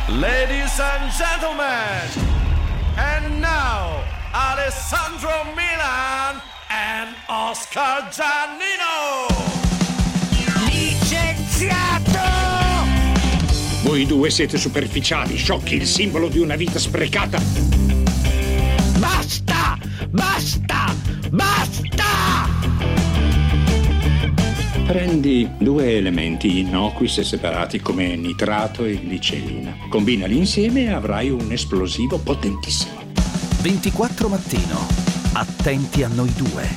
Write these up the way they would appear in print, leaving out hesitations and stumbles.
Ladies and gentlemen, and now Alessandro Milan and Oscar Giannino. Licenziato! Voi due siete superficiali, sciocchi, il simbolo di una vita sprecata. Basta! Basta! Basta! Prendi due elementi innocui se separati come nitrato e glicerina. Combinali insieme e avrai un esplosivo potentissimo. 24 mattino. Attenti a noi due.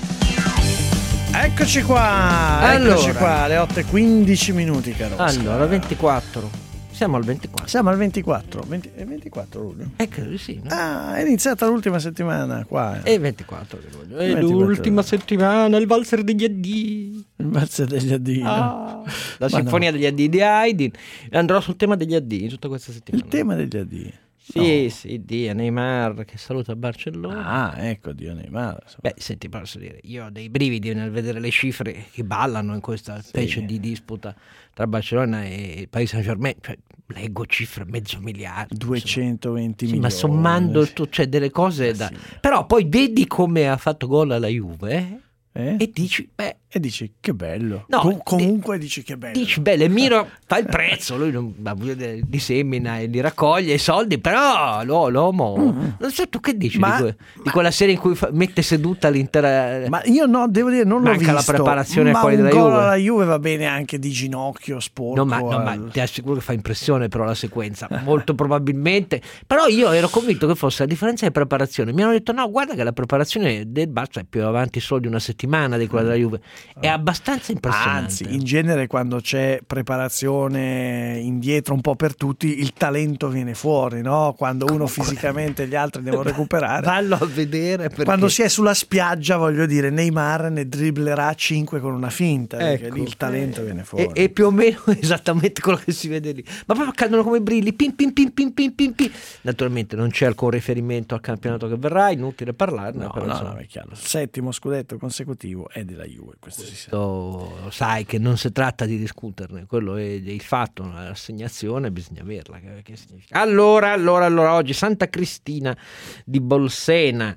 Eccoci qua, alle 8:15 minuti, caro Oscar. Allora, 24. Siamo al 24. Siamo al 24. 24 luglio. Credo di sì, no? Ah, è iniziata l'ultima settimana qua. E 24 luglio. E l'ultima settimana, il valzer degli addii. Il valzer degli addii. La sinfonia degli addii di Haydn. Andrò sul tema degli addii tutta questa settimana. Il tema degli addii. Sì, Dio Neymar che saluta Barcellona. Ecco, Dio Neymar. Beh, senti, posso dire, io ho dei brividi nel vedere le cifre che ballano in questa specie di disputa tra Barcellona e Paris Saint-Germain. Cioè, leggo cifre mezzo miliardo. 220 milioni. Ma sommando cioè delle cose da... Sì. Però poi vedi come ha fatto gol alla Juve e dici, dici che bello. No, comunque dici che bello. Dici bello, Miro fa il prezzo, lui non li semina e li raccoglie i soldi, però l'uomo non so tu che dici di quella serie in cui mette seduta l'intera. Ma io devo dire non l'ho visto. Manca la preparazione a quelli della Juve. Juve. La Juve va bene anche di ginocchio sporco. Ma ti assicuro che fa impressione però la sequenza, molto probabilmente. Però io ero convinto che fosse la differenza di preparazione. Mi hanno detto no, guarda che la preparazione del Barça è più avanti solo di una settimana di quella della Juve. È abbastanza impressionante. Anzi, in genere quando c'è preparazione indietro un po' per tutti, il talento viene fuori, no? Quando uno fisicamente e gli altri devono recuperare. Vallo a vedere perché... Quando si è sulla spiaggia, voglio dire, Neymar ne dribblerà 5 con una finta, perché lì il talento viene fuori. E più o meno esattamente quello che si vede lì. Ma proprio accadono come brilli, pim pim pim pim pim pim pim. Naturalmente non c'è alcun riferimento al campionato che verrà, inutile parlarne. No, è chiaro. Il 7° scudetto consecutivo è della Juve, questo si sa. Sai che non si tratta di discuterne, quello è il fatto, l'assegnazione bisogna averla. Che significa? Allora, oggi Santa Cristina di Bolsena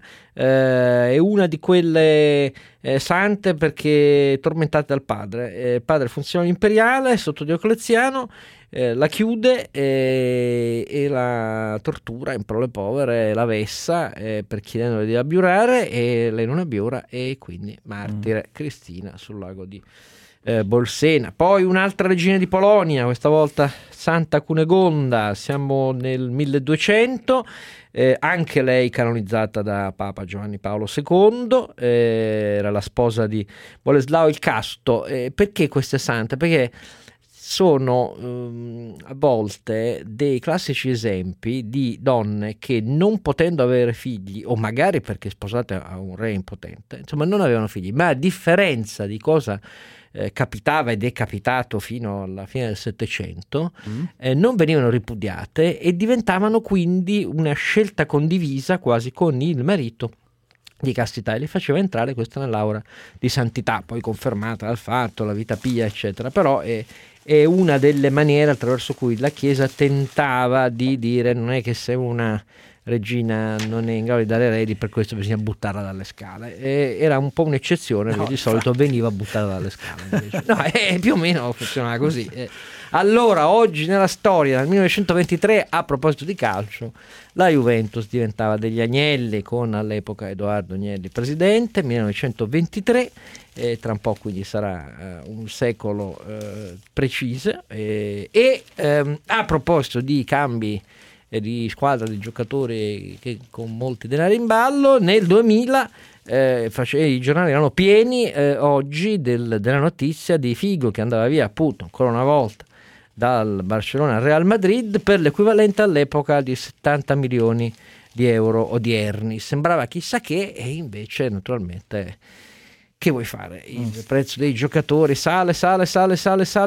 è una di quelle sante perché tormentate dal padre. Il padre funzionario imperiale sotto Diocleziano, la chiude e la tortura in parole povere, la vessa per chiedendole di abbiurare e lei non abbiura e quindi martire Cristina sul lago di Bolsena. Poi un'altra regina di Polonia, questa volta Santa Cunegonda, siamo nel 1200, anche lei canonizzata da Papa Giovanni Paolo II, era la sposa di Boleslao il Casto. Perché queste sante? Perché sono a volte dei classici esempi di donne che non potendo avere figli, o magari perché sposate a un re impotente, insomma non avevano figli, ma a differenza di cosa capitava ed è capitato fino alla fine del Settecento, non venivano ripudiate e diventavano quindi una scelta condivisa quasi con il marito di castità e li faceva entrare questa nell'aura di santità, poi confermata dal fatto, la vita pia eccetera, però è una delle maniere attraverso cui la Chiesa tentava di dire non è che se una regina non è in grado di dare eredi per questo bisogna buttarla dalle scale, era un po' un'eccezione, perché di solito veniva buttata dalle scale più o meno funzionava così. Allora oggi nella storia, nel 1923, a proposito di calcio, la Juventus diventava degli Agnelli con all'epoca Edoardo Agnelli presidente, 1923, tra un po' quindi sarà un secolo preciso a proposito di cambi di squadra di giocatori con molti denari in ballo, nel 2000 i giornali erano pieni oggi della notizia di Figo che andava via appunto ancora una volta dal Barcellona al Real Madrid per l'equivalente all'epoca di 70 milioni di euro odierni. Sembrava chissà che, e invece naturalmente che vuoi fare? Il prezzo dei giocatori sale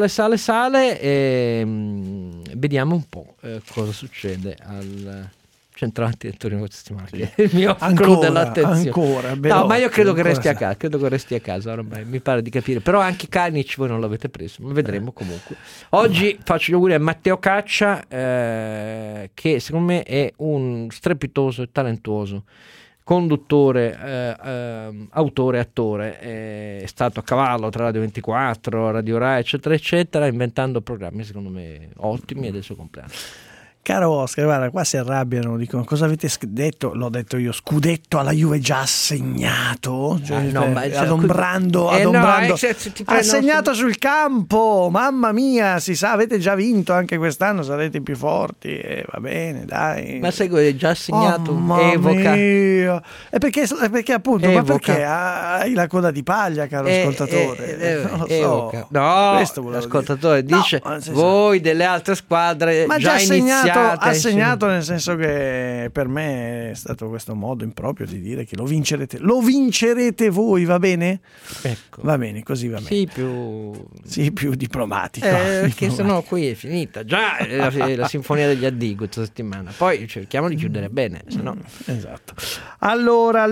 e vediamo un po' cosa succede centravanti del Torino questa settimana, che è il mio clou dell'attenzione. Ancora, no, ma io credo che resti a casa, ormai mi pare di capire, però anche Kalinic voi non l'avete preso, ma vedremo comunque. Oggi faccio gli auguri a Matteo Caccia, che secondo me è un strepitoso e talentuoso conduttore, autore, attore, è stato a cavallo tra Radio 24, Radio Rai, eccetera eccetera, inventando programmi secondo me ottimi, ed è il suo compleanno. Caro Oscar, guarda, qua si arrabbiano, dicono cosa avete detto? L'ho detto io, scudetto alla Juve già assegnato, cioè, adombrando, assegnato sul campo, mamma mia, si sa, avete già vinto anche quest'anno, sarete più forti, va bene, dai. Ma sai che è già assegnato, evoca. Mia. È perché appunto, evoca. Ma perché hai la coda di paglia, caro ascoltatore? Non lo so. No, l'ascoltatore dice, voi delle altre squadre ma già iniziate. Ha segnato nel senso che per me è stato questo modo improprio di dire che lo vincerete voi, va bene? Ecco. Va bene, così va bene. Sì, più diplomatico. Perché sennò qui è finita già la sinfonia degli addii questa settimana, poi cerchiamo di chiudere bene, sennò. Esatto. Allora,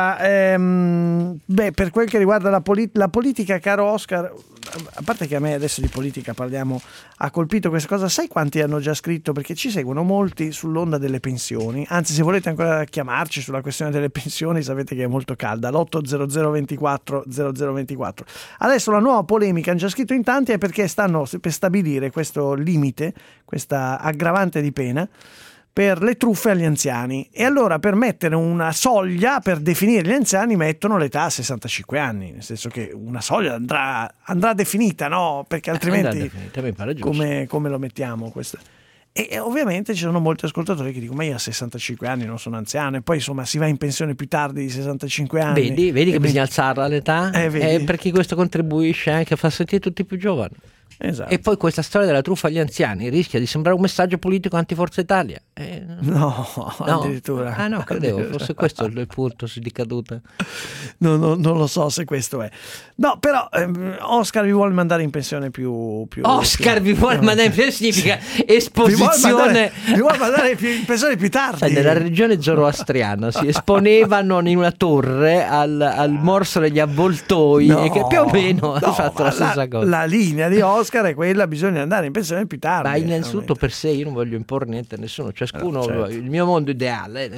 per quel che riguarda la politica, caro Oscar, a parte che a me adesso di politica parliamo, ha colpito questa cosa. Sai quanti hanno già scritto? Perché ci seguono molti sull'onda delle pensioni, anzi se volete ancora chiamarci sulla questione delle pensioni sapete che è molto calda, l'800 24 0024. Adesso la nuova polemica, hanno già scritto in tanti, è perché stanno per stabilire questo limite, questa aggravante di pena per le truffe agli anziani, e allora per mettere una soglia per definire gli anziani mettono l'età a 65 anni, nel senso che una soglia andrà definita, no? Perché altrimenti come lo mettiamo questo? E ovviamente ci sono molti ascoltatori che dicono ma io a 65 anni non sono anziano, e poi insomma si va in pensione più tardi di 65 anni. Vedi che bisogna alzarla l'età, perché questo contribuisce anche a far sentire tutti più giovani. Esatto. E poi questa storia della truffa agli anziani rischia di sembrare un messaggio politico anti-Forza Italia. No, addirittura. Ah no, credevo fosse questo il punto di caduta. No, non lo so se questo è. No, però Oscar vi vuole mandare in pensione più Oscar vi vuole mandare in pensione significa esposizione. Vi vuole mandare in pensione più tardi. Nella regione zoroastriana si esponevano in una torre al morso degli avvoltoi, e che più o meno ha fatto la stessa cosa. La linea di Oscar è quella, bisogna andare in pensione più tardi. Ma innanzitutto per sé io non voglio imporre niente a nessuno, ciascuno certo. Il mio mondo ideale,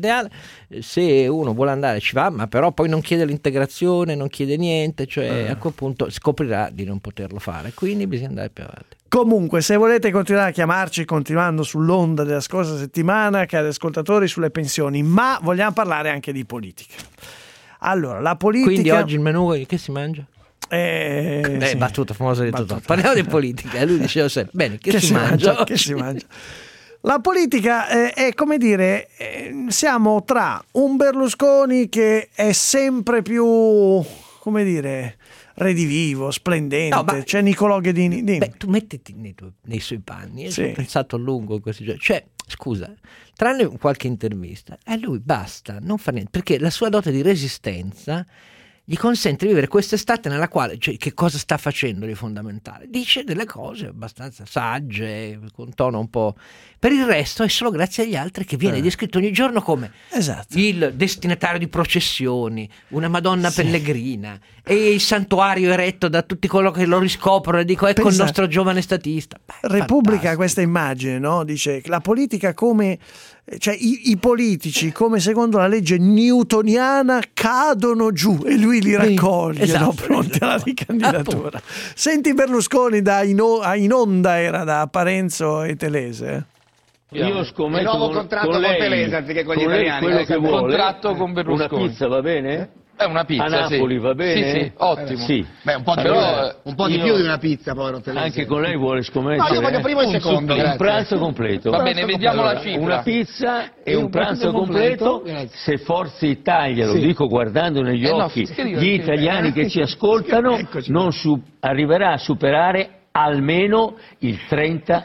se uno vuole andare ci va, ma però poi non chiede l'integrazione, non chiede niente, cioè a quel punto scoprirà di non poterlo fare, quindi bisogna andare più avanti. Comunque, se volete continuare a chiamarci, continuando sull'onda della scorsa settimana, cari ascoltatori, sulle pensioni, ma vogliamo parlare anche di politica. Allora, la politica. Quindi oggi il menù che si mangia? Sì. Battuta famosa di tutto. Parliamo di politica, e lui diceva sempre bene, che si mangia? Che si mangia? La politica è come dire, siamo tra un Berlusconi che è sempre più, come dire, redivivo, splendente, c'è Nicolò Ghedini. Tu mettiti nei suoi panni, ho pensato a lungo questi giorni, cioè scusa, tranne qualche intervista, a lui basta, non fa niente, perché la sua dote di resistenza gli consente di vivere quest'estate nella quale, cioè, che cosa sta facendo di fondamentale? Dice delle cose abbastanza sagge, con tono un po'. Per il resto è solo grazie agli altri che viene descritto ogni giorno come il destinatario di processioni, una Madonna pellegrina, e il santuario eretto da tutti coloro che lo riscoprono e dico ecco il nostro giovane statista. Repubblica questa immagine, no? Dice la politica come, cioè i politici come secondo la legge newtoniana cadono giù e lui li raccoglie, no? Pronti alla ricandidatura. Senti Berlusconi in onda era da Parenzo e Telese. Io scommetto il nuovo contratto con Telese anziché con gli italiani. Quello che vuole. Contratto con Berlusconi. Una pizza va bene? Una pizza, a Napoli va bene? Sì, ottimo. Sì. Beh, un po' di più di una pizza, povero Telese. Anche con lei vuole scommettere? No, io voglio primo e secondo. Un pranzo completo. Va bene, vediamo la cifra. Una pizza e un pranzo completo. Se Forza Italia, lo dico guardando negli occhi gli italiani che ci ascoltano, non arriverà a superare almeno il 30%.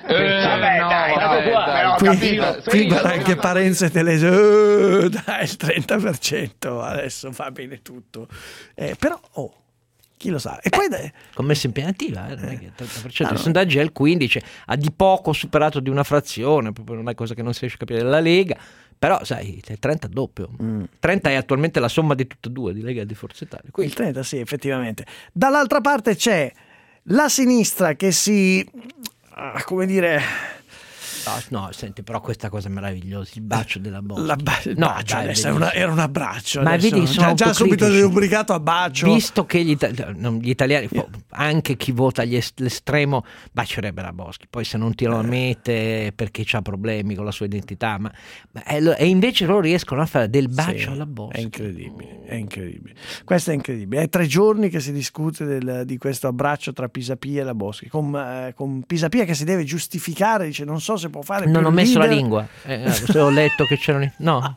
Qui anche Parenzo e Telese, dai, il 30%, adesso va bene tutto. Però Chi lo sa? E poi commessa impegnativa, non è che il 30%, il sondaggio è il 15%, ha di poco superato di una frazione, proprio non è cosa che non si riesce a capire della Lega, però sai, il 30 è doppio. 30 è attualmente la somma di tutte e due, di Lega e di Forza Italia. Quindi... Il 30 sì, effettivamente. Dall'altra parte c'è la sinistra che si, come dire... No, senti, però questa cosa è meravigliosa, il bacio della Boschi. Bacio, adesso era un abbraccio. Ma adesso, vedi, sono già subito autocritici. derubricato a bacio. Visto che gli italiani, anche chi vota l'estremo, bacerebbe la Boschi. Poi se non ti lo ammette perché c'ha problemi con la sua identità, e invece loro riescono a fare del bacio alla Boschi. È incredibile. Questo è incredibile. È 3 giorni che si discute di questo abbraccio tra Pisapia e la Boschi, con Pisapia che si deve giustificare, dice non so se può fare. Non ho messo leader. la lingua, se ho letto che c'erano. No,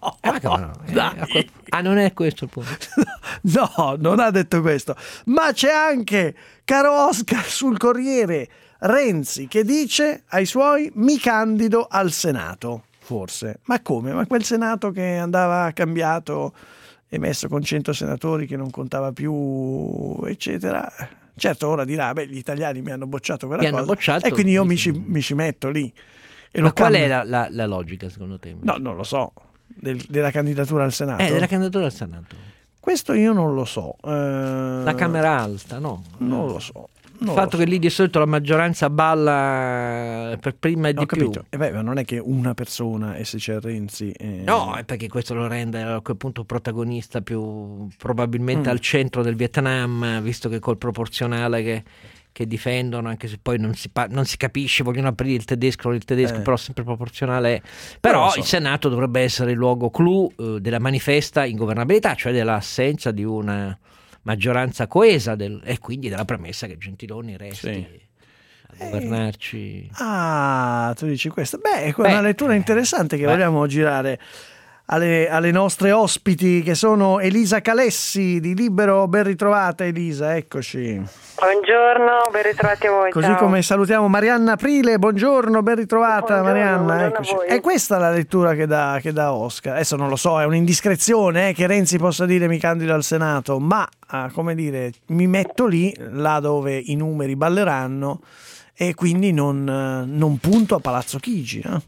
non è questo il punto. No, non ha detto questo. Ma c'è anche, caro Oscar, sul Corriere, Renzi che dice ai suoi: mi candido al Senato. Forse. Ma come? Ma quel Senato che andava cambiato e messo con 100 senatori che non contava più, eccetera. Certo, ora dirà, gli italiani mi hanno bocciato quella cosa e quindi io mi ci metto lì. Ma qual è la logica secondo te? No, non lo so. Della candidatura al Senato? Della candidatura al Senato. Questo io non lo so. La Camera Alta, no? Non lo so. Il fatto che lì di solito la maggioranza balla per prima e di più. Ma non è che una persona, e se c'è Renzi... No, è perché questo lo rende a quel punto protagonista più probabilmente al centro del Vietnam, visto che col proporzionale che difendono, anche se poi non si capisce, vogliono aprire il tedesco, però sempre proporzionale è. Però il Senato dovrebbe essere il luogo clou della manifesta ingovernabilità, cioè dell'assenza di una maggioranza coesa e quindi della premessa che Gentiloni resti a governarci. Tu dici questo? È una lettura interessante che vogliamo girare alle nostre ospiti, che sono Elisa Calessi di Libero. Ben ritrovata Elisa, eccoci. Buongiorno, ben ritrovati a voi. Così ciao. come salutiamo Marianna Aprile, buongiorno, ben ritrovata. Marianna, eccoci. È questa la lettura che dà Oscar. Adesso non lo so, è un'indiscrezione che Renzi possa dire mi candido al Senato, ma come dire, mi metto lì, là dove i numeri balleranno, e quindi non punto a Palazzo Chigi, no?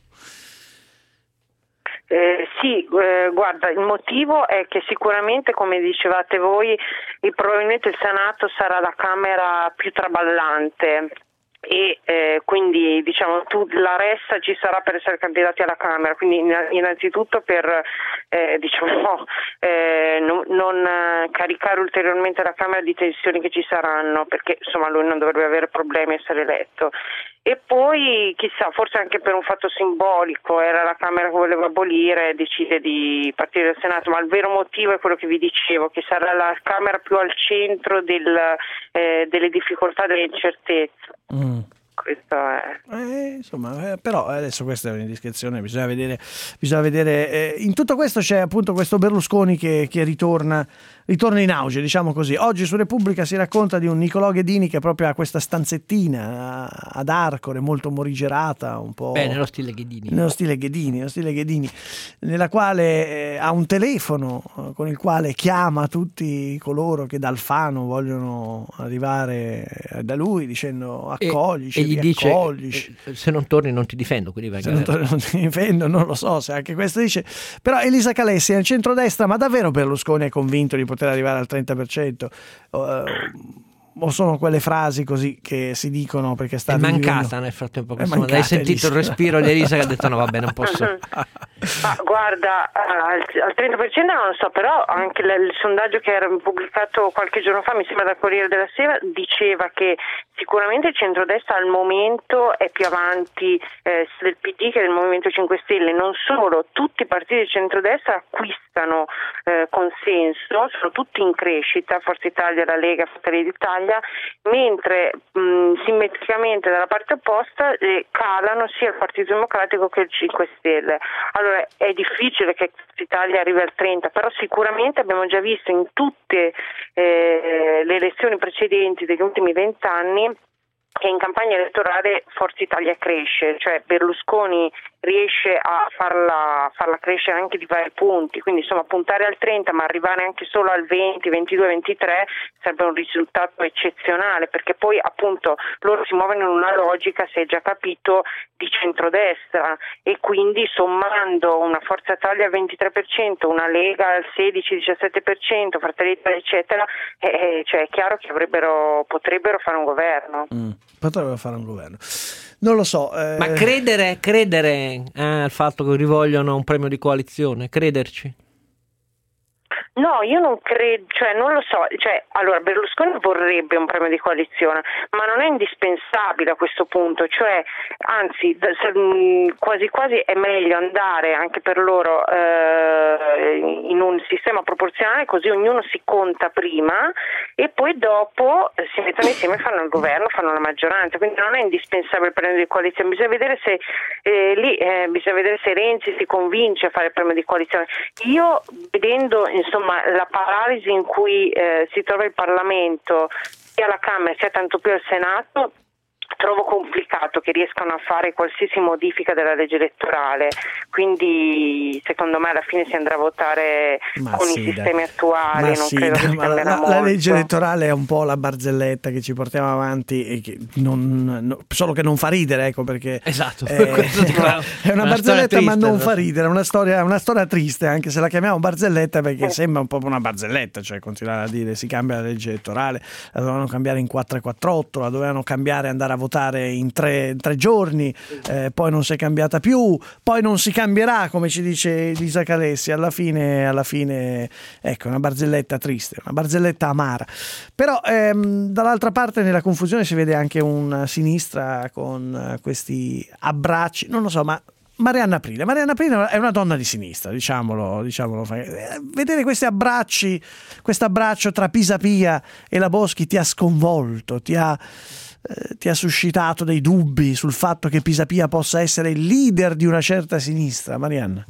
Sì, guarda, il motivo è che sicuramente, come dicevate voi, probabilmente il Senato sarà la Camera più traballante e quindi diciamo la ressa ci sarà per essere candidati alla Camera, quindi innanzitutto per non caricare ulteriormente la Camera di tensioni che ci saranno, perché insomma lui non dovrebbe avere problemi a essere eletto. E poi chissà, forse anche per un fatto simbolico, era la Camera che voleva abolire e decide di partire dal Senato, ma il vero motivo è quello che vi dicevo, che sarà la Camera più al centro delle difficoltà, delle incertezze. Questo è. Insomma, però adesso questa è un'indiscrezione, bisogna vedere. In tutto questo c'è appunto questo Berlusconi che ritorna in auge, diciamo così. Oggi su Repubblica si racconta di un Nicolò Ghedini che proprio ha questa stanzettina ad Arcore, molto morigerata, un po'. Nello stile Ghedini, nella quale ha un telefono con il quale chiama tutti coloro che da Alfano vogliono arrivare da lui, dicendo accoglici. E gli dice se non torni non ti difendo, quindi vai. Se non torni non ti difendo, non lo so se anche questo dice. Però Elisa Calessi è al centrodestra, ma davvero Berlusconi è convinto di poter arrivare al 30%? O sono quelle frasi così che si dicono perché sta mancata nel frattempo? Hai sentito il respiro di Elisa che ha detto no vabbè, non posso. Ma guarda, al 30% non lo so, però anche il sondaggio che era pubblicato qualche giorno fa, mi sembra dal Corriere della Sera, diceva che sicuramente il centrodestra al momento è più avanti del PD che del Movimento 5 Stelle. Non solo, tutti i partiti del centrodestra acquistano consenso, sono tutti in crescita, Forza Italia, la Lega, Fratelli d'Italia, mentre simmetricamente dalla parte opposta calano sia il Partito Democratico che il 5 Stelle. Allora è difficile che l'Italia arrivi al 30, però sicuramente abbiamo già visto in tutte le elezioni precedenti degli ultimi 20 anni che in campagna elettorale Forza Italia cresce, cioè Berlusconi riesce a farla crescere anche di vari punti, quindi insomma puntare al 30 ma arrivare anche solo al 20, 22, 23 sarebbe un risultato eccezionale, perché poi appunto loro si muovono in una logica, si è già capito, di centrodestra, e quindi sommando una Forza Italia al 23%, una Lega al 16-17%, Fratelli d'Italia eccetera, cioè è chiaro che potrebbero fare un governo. Potrebbero fare un governo. Non lo so. Ma credere al fatto che rivogliono un premio di coalizione, crederci? No, io non credo, cioè non lo so, allora Berlusconi vorrebbe un premio di coalizione, ma non è indispensabile a questo punto, cioè anzi quasi quasi è meglio andare anche per loro in un sistema proporzionale, così ognuno si conta prima e poi dopo si mettono insieme e fanno il governo, fanno la maggioranza, quindi non è indispensabile il premio di coalizione, bisogna vedere se bisogna vedere se Renzi si convince a fare il premio di coalizione. Io vedendo insomma la paralisi in cui si trova il Parlamento sia alla Camera sia tanto più al Senato, trovo complicato che riescano a fare qualsiasi modifica della legge elettorale, quindi secondo me alla fine si andrà a votare i sistemi attuali, non credo che cambierà molto. La legge elettorale è un po' la barzelletta che ci portiamo avanti e che solo che non fa ridere, ecco, perché esatto. È una barzelletta triste, ma non fa ridere, è una storia triste, anche se la chiamiamo barzelletta, perché sembra un po' una barzelletta, cioè continuare a dire si cambia la legge elettorale, la dovevano cambiare in 448, la dovevano cambiare, andare a votare in tre giorni, poi non si è cambiata più, poi non si cambierà, come ci dice Elisa Calessi, alla fine ecco, una barzelletta triste, una barzelletta amara. Però dall'altra parte nella confusione si vede anche una sinistra con questi abbracci, non lo so, ma Marianna Prile è una donna di sinistra, diciamolo. Vedere questi abbracci, questo abbraccio tra Pisapia e la Boschi ti ha sconvolto, ti ha suscitato dei dubbi sul fatto che Pisapia possa essere il leader di una certa sinistra, Marianna?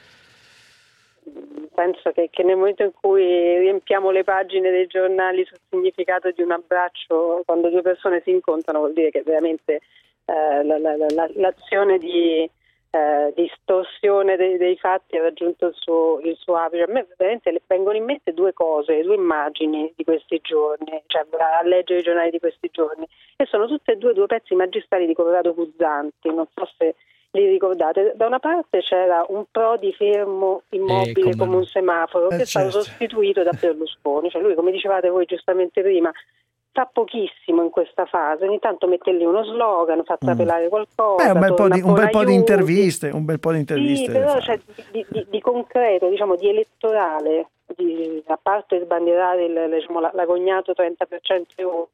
Penso che nel momento in cui riempiamo le pagine dei giornali sul significato di un abbraccio, quando due persone si incontrano, vuol dire che veramente l'azione di distorsione dei fatti ha raggiunto il suo apice. A me veramente vengono in mente due immagini di questi giorni, cioè a leggere i giornali di questi giorni, e sono tutte e due pezzi magistrali di Corrado Guzzanti, non so se li ricordate. Da una parte c'era un Prodi fermo immobile come un semaforo, che è stato sostituito da Berlusconi, cioè lui, come dicevate voi giustamente prima, fa pochissimo in questa fase, ogni tanto mette lì uno slogan, fa trapelare qualcosa, un bel po' di interviste, sì, però c'è di concreto, diciamo, di elettorale, a parte sbandierare l'agognato 30%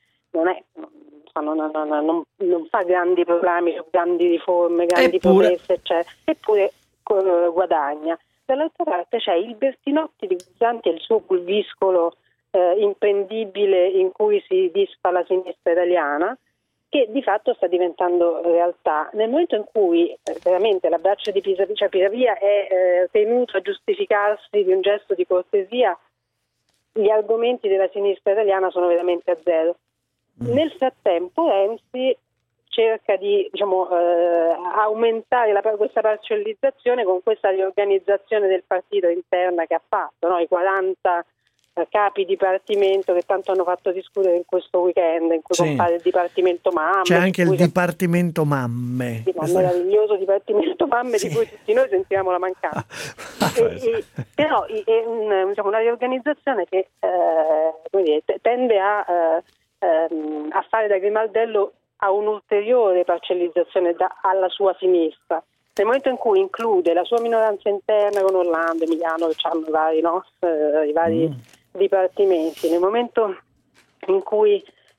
non fa grandi programmi, grandi riforme, grandi promesse, eppure guadagna. Dall'altra parte c'è il Bertinotti di Guzzanti e il suo pulviscolo imprendibile in cui si disfa la sinistra italiana, che di fatto sta diventando realtà. Nel momento in cui veramente l'abbraccio di Pisapia è tenuto a giustificarsi di un gesto di cortesia, gli argomenti della sinistra italiana sono veramente a zero. Nel frattempo Renzi cerca di aumentare questa parcellizzazione con questa riorganizzazione del partito interna che ha fatto, no? I 40 capi dipartimento che tanto hanno fatto discutere in questo weekend, in cui compare il Dipartimento Mamme. C'è anche il Dipartimento Mamme. Sì, un meraviglioso Dipartimento Mamme di cui tutti noi sentiamo la mancanza. Però è una riorganizzazione che tende a fare da grimaldello a un'ulteriore parcellizzazione alla sua sinistra. Nel momento in cui include la sua minoranza interna con Orlando, Emiliano, che hanno i vari dipartimenti, nel momento in cui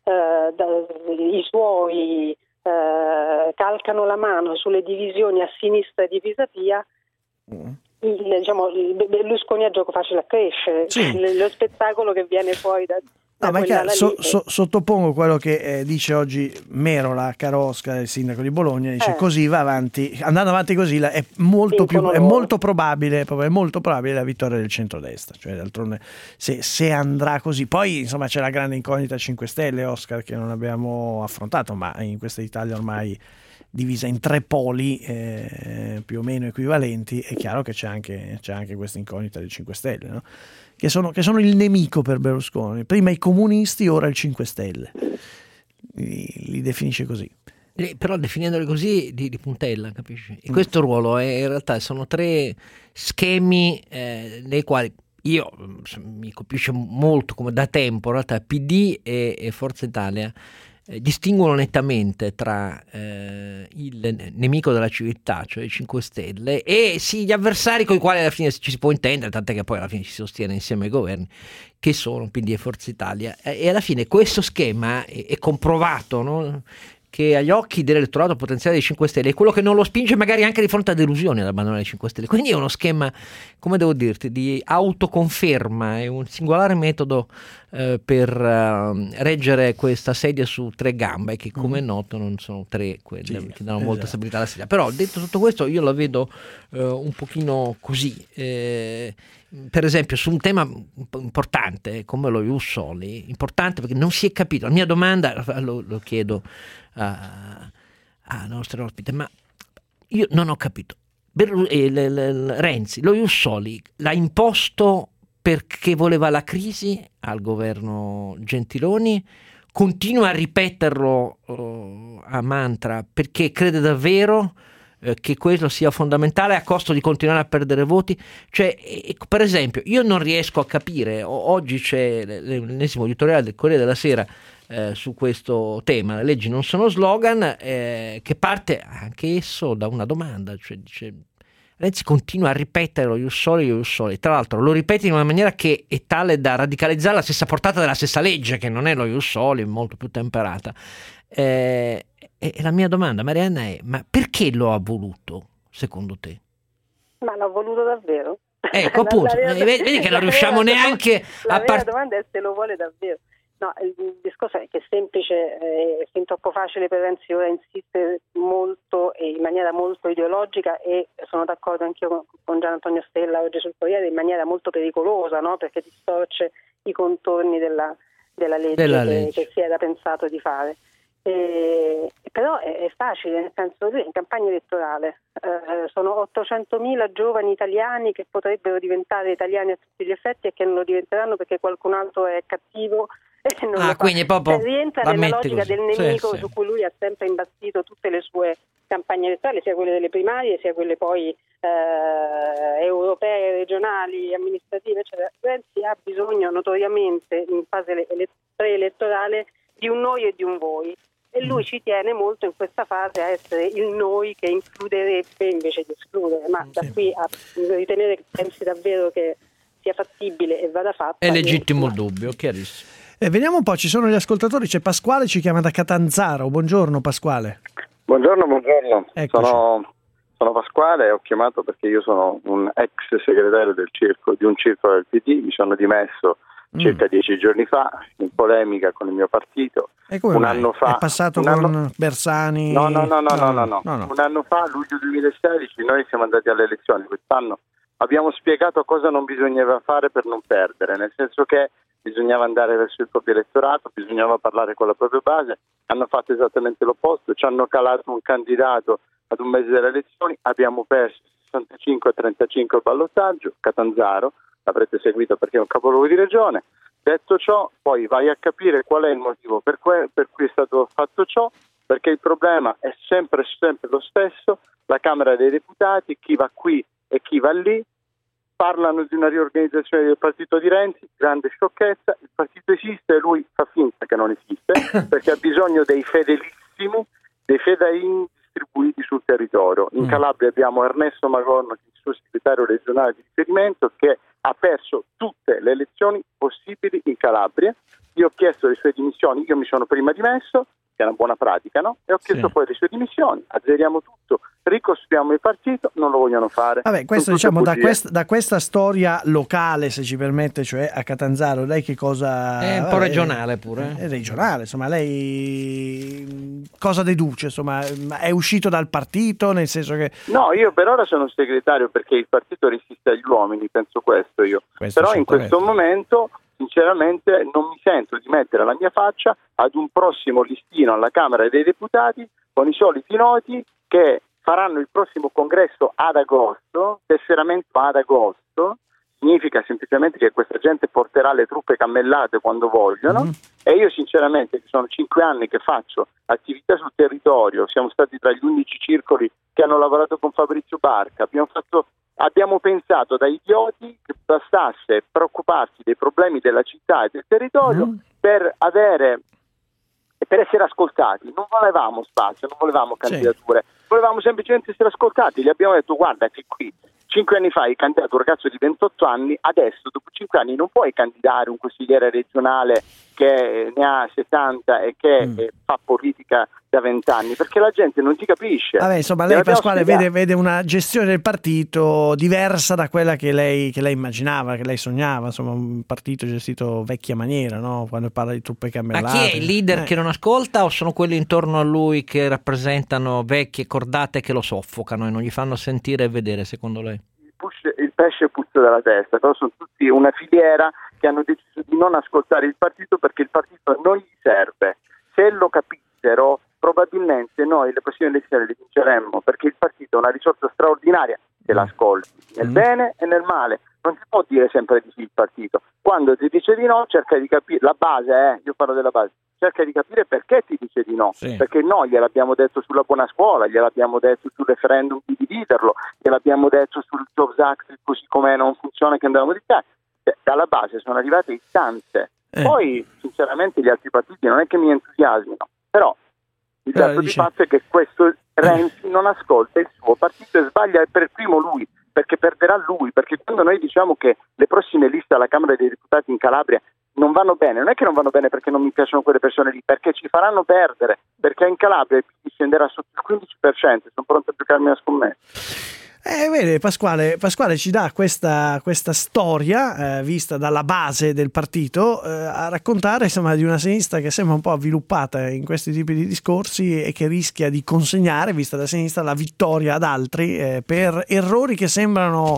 i suoi calcano la mano sulle divisioni a sinistra di Pisapia, il Berlusconi a gioco facile a crescere. Lo spettacolo che viene fuori No, ma sottopongo quello che dice oggi Merola, caro Oscar, il sindaco di Bologna, dice così va avanti, andando avanti così è molto probabile la vittoria del centrodestra, cioè d'altronde se andrà così. Poi insomma c'è la grande incognita 5 Stelle, Oscar, che non abbiamo affrontato, ma in questa Italia ormai divisa in 3 poli più o meno equivalenti, è chiaro che c'è anche questa incognita del 5 Stelle, no? che sono il nemico per Berlusconi, prima i comunisti, ora il 5 Stelle, li definisce così. Però definendoli così di puntella, capisci? E questo ruolo in realtà sono 3 schemi nei quali io mi colpisce molto, come da tempo in realtà PD e Forza Italia distinguono nettamente tra il nemico della civiltà, cioè i 5 Stelle, e sì, gli avversari con i quali alla fine ci si può intendere, tant'è che poi alla fine ci si sostiene insieme ai governi, che sono PD e Forza Italia, e alla fine questo schema è comprovato, no? Che agli occhi dell'elettorato potenziale dei 5 Stelle è quello che non lo spinge magari anche di fronte a delusioni ad abbandonare i 5 Stelle. Quindi è uno schema, come devo dirti, di autoconferma, è un singolare metodo per reggere questa sedia su 3 gambe, che come è noto non sono 3 quelle che danno molta stabilità alla sedia. Però detto tutto questo, io la vedo un pochino così. Per esempio su un tema importante come lo Ius Soli, importante perché non si è capito, la mia domanda lo chiedo a nostro ospite, ma io non ho capito, Renzi lo Ius Soli l'ha imposto perché voleva la crisi al governo Gentiloni, continua a ripeterlo a mantra perché crede davvero che quello sia fondamentale a costo di continuare a perdere voti. Cioè, per esempio, io non riesco a capire, oggi c'è l'ennesimo editoriale del Corriere della Sera su questo tema, le leggi non sono slogan, che parte anche esso da una domanda, cioè dice Renzi continua a ripetere lo Ius Soli, tra l'altro lo ripete in una maniera che è tale da radicalizzare la stessa portata della stessa legge, che non è lo Ius Soli, molto più temperata. E la mia domanda, Marianna, è: ma perché lo ha voluto, secondo te? Ma l'ha voluto davvero? Ecco, appunto, vedi che non riusciamo neanche a La vera domanda è se lo vuole davvero. No, il discorso è che è semplice, è fin troppo facile per Renzi ora insistere molto e in maniera molto ideologica, e sono d'accordo anch'io con Gian Antonio Stella oggi sul Corriere, in maniera molto pericolosa, no? Perché distorce i contorni della legge che si era pensato di fare. Però è facile, nel senso che in campagna elettorale sono 800.000 giovani italiani che potrebbero diventare italiani a tutti gli effetti e che non lo diventeranno perché qualcun altro è cattivo e non lo fa. Quindi proprio rientra nella logica così del nemico, sì. Su cui lui ha sempre imbastito tutte le sue campagne elettorali, sia quelle delle primarie sia quelle poi europee, regionali, amministrative, eccetera. Renzi ha bisogno notoriamente in fase preelettorale di un noi e di un voi. E lui ci tiene molto in questa fase a essere il noi che includerebbe invece di escludere, ma da qui a ritenere che pensi davvero che sia fattibile e vada fatta è legittimo il dubbio, chiarissimo. Vediamo un po', ci sono gli ascoltatori, c'è Pasquale, ci chiama da Catanzaro. Buongiorno Pasquale. Buongiorno. Sono Pasquale e ho chiamato perché io sono un ex segretario di un circolo del PD, mi sono dimesso circa 10 giorni fa in polemica con il mio partito. E come un anno fa è passato con Bersani? No. Un anno fa, luglio 2016, noi siamo andati alle elezioni. Quest'anno abbiamo spiegato cosa non bisognava fare per non perdere, nel senso che bisognava andare verso il proprio elettorato, bisognava parlare con la propria base. Hanno fatto esattamente l'opposto, ci hanno calato un candidato ad un mese delle elezioni, abbiamo perso 65-35 al ballottaggio. Catanzaro, l'avrete seguito perché è un capoluogo di regione. Detto ciò, poi vai a capire qual è il motivo per cui è stato fatto ciò, perché il problema è sempre lo stesso. La Camera dei Deputati, chi va qui e chi va lì, parlano di una riorganizzazione del partito di Renzi, grande sciocchezza. Il partito esiste e lui fa finta che non esiste perché ha bisogno dei fedelissimi, dei fedai distribuiti sul territorio. In Calabria abbiamo Ernesto Magorno, il suo segretario regionale di riferimento, che ha perso tutte le elezioni possibili in Calabria. Io ho chiesto le sue dimissioni, io mi sono prima dimesso, che è una buona pratica, no? E ho chiesto poi le sue dimissioni, azzeriamo tutto, ricostruiamo il partito, non lo vogliono fare. Vabbè, questo diciamo da questa storia locale, se ci permette, cioè a Catanzaro, lei che cosa... È un po' regionale pure. È regionale, insomma, lei cosa deduce? Insomma, è uscito dal partito, nel senso che... No, io per ora sono segretario perché il partito resiste agli uomini, penso questo io. Però in questo momento... sinceramente non mi sento di mettere la mia faccia ad un prossimo listino alla Camera dei Deputati con i soliti noti che faranno il prossimo congresso ad agosto, tesseramento ad agosto, significa semplicemente che questa gente porterà le truppe cammellate quando vogliono, e io sinceramente, che sono 5 anni che faccio attività sul territorio, siamo stati tra gli 11 circoli che hanno lavorato con Fabrizio Barca, abbiamo pensato da idioti che bastasse preoccuparsi dei problemi della città e del territorio per essere ascoltati. Non volevamo spazio, non volevamo candidature, volevamo semplicemente essere ascoltati. Gli abbiamo detto: guarda che qui 5 anni fa hai candidato un ragazzo di 28 anni, adesso dopo 5 anni non puoi candidare un consigliere regionale che ne ha 70 e che fa politica da 20 anni, perché la gente non ti capisce. Vabbè, insomma, lei Pasquale vede una gestione del partito diversa da quella che lei immaginava, che lei sognava, insomma, un partito gestito vecchia maniera, no? Quando parla di truppe cammellate. Ma chi è il leader che non ascolta, o sono quelli intorno a lui che rappresentano vecchie cordate che lo soffocano e non gli fanno sentire e vedere, secondo lei? Il pesce puzza dalla testa, però sono tutti una filiera che hanno deciso di non ascoltare il partito perché il partito non gli serve. Se lo capissero, probabilmente noi le prossime elezioni le vinceremmo, perché il partito è una risorsa straordinaria se l'ascolti, nel bene e nel male. Non si può dire sempre di sì il partito. Quando ti dice di no, cerca di capire, la base, io parlo della base, cerca di capire perché ti dice di no, perché no gliel'abbiamo detto sulla buona scuola, gliel'abbiamo detto sul referendum di dividerlo, gliel'abbiamo detto sul Jobs Act così come non funziona, che andava a modificare. Dalla base sono arrivate istanze. Poi sinceramente gli altri partiti non è che mi entusiasmino, però il dato di fatto è che questo Renzi non ascolta il suo partito e sbaglia per primo lui, perché perderà lui, perché quando noi diciamo che le prossime liste alla Camera dei Deputati in Calabria non vanno bene, non è che non vanno bene perché non mi piacciono quelle persone lì, perché ci faranno perdere, perché in Calabria il PD scenderà sotto il 15%, sono pronto a giocarmi a scommessa. Vede, Pasquale ci dà questa storia vista dalla base del partito a raccontare, insomma, di una sinistra che sembra un po' avviluppata in questi tipi di discorsi e che rischia di consegnare, vista da sinistra, la vittoria ad altri per errori che sembrano,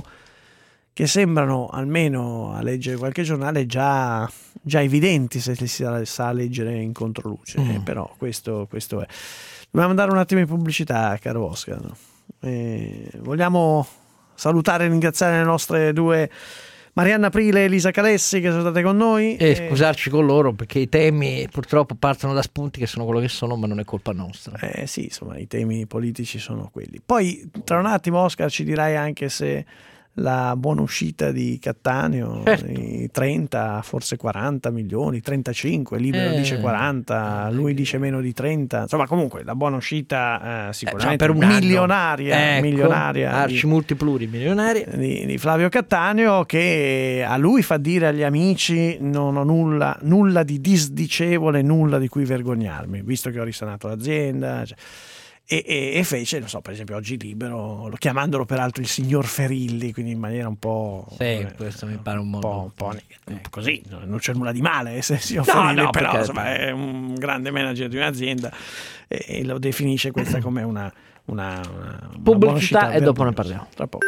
almeno a leggere qualche giornale, già evidenti se si sa leggere in controluce. Però questo è. Dobbiamo andare un attimo in pubblicità, caro Oscar, no? Vogliamo salutare e ringraziare le nostre due Marianna Aprile e Elisa Calessi che sono state con noi e scusarci con loro perché i temi purtroppo partono da spunti che sono quello che sono, ma non è colpa nostra. Sì, insomma, i temi politici sono quelli. Poi tra un attimo, Oscar, ci dirai anche se la buona uscita di Cattaneo, i 30, forse 40 milioni, 35, Libero dice 40, lui dice meno di 30, insomma comunque la buona uscita sicuramente per un milionaria arcimultiplurimilionaria di Flavio Cattaneo, che a lui fa dire agli amici: non ho nulla di disdicevole, nulla di cui vergognarmi, visto che ho risanato l'azienda, cioè. E fece, non so, per esempio oggi Libero, chiamandolo peraltro il signor Ferilli, quindi in maniera un po'... questo mi pare un po' così, non c'è nulla di male se signor Ferilli, però insomma, è un grande manager di un'azienda e lo definisce questa come una pubblicità, e dopo ne parliamo tra poco.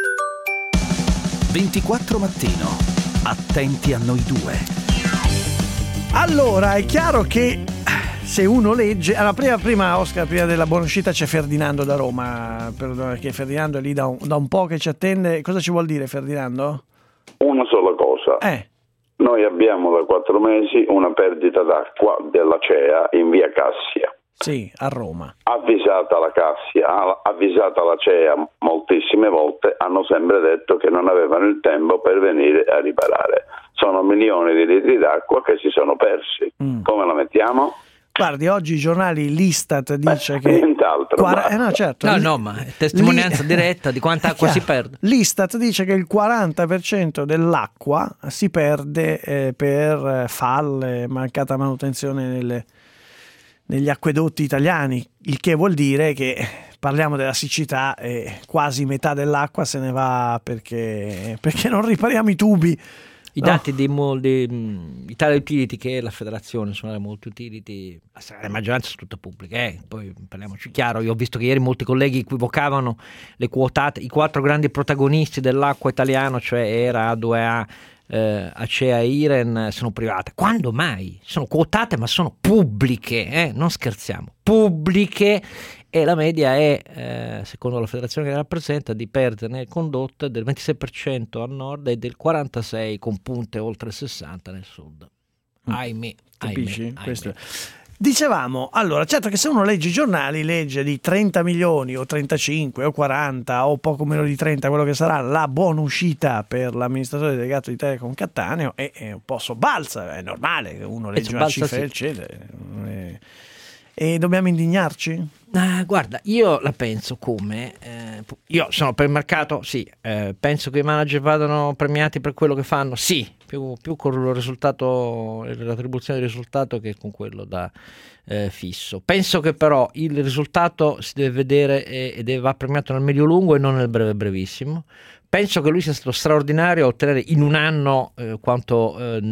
24 Mattino, attenti a noi due. Allora, è chiaro che se uno legge, allora prima Oscar, prima della buona uscita c'è Ferdinando da Roma, perché Ferdinando è lì da un po' che ci attende. Cosa ci vuol dire Ferdinando? Una sola cosa. Noi abbiamo da 4 mesi una perdita d'acqua della CEA in via Cassia. Sì, a Roma. Avvisata la Cassia, avvisata la CEA moltissime volte, hanno sempre detto che non avevano il tempo per venire a riparare. Sono milioni di litri d'acqua che si sono persi. Come la mettiamo? Guardi, oggi i giornali, l'Istat dice che... Nient'altro. Ma è testimonianza diretta di quanta acqua si perde. L'Istat dice che il 40% dell'acqua si perde per falle, mancata manutenzione negli acquedotti italiani, il che vuol dire che parliamo della siccità e quasi metà dell'acqua se ne va perché non ripariamo i tubi. I dati di Italia Utility, che è la federazione, sono le Multi-Utility, la maggioranza sono tutte pubbliche, poi parliamoci chiaro. Io ho visto che ieri molti colleghi equivocavano le quotate, i 4 grandi protagonisti dell'acqua italiano, cioè ERA, A2A, Acea e Iren, sono private. Quando mai? Sono quotate ma sono pubbliche, non scherziamo, pubbliche, e la media è, secondo la federazione che la rappresenta, di perdere nel condotto del 26% al nord e del 46% con punte oltre il 60% nel sud. Ahimè, capisci? Questo. Dicevamo, allora, certo che se uno legge i giornali, legge di 30 milioni o 35 o 40 o poco meno di 30, quello che sarà la buona uscita per l'amministratore delegato di Telecom Cattaneo, e un po' sobbalza, è normale che uno legge una cifra del genere. E dobbiamo indignarci? Guarda, io la penso come io sono per il mercato, sì, penso che i manager vadano premiati per quello che fanno, sì, più con il risultato, l'attribuzione del risultato che con quello da fisso. Penso che però il risultato si deve vedere e va premiato nel medio lungo e non nel breve brevissimo. Penso che lui sia stato straordinario a ottenere in un anno quanto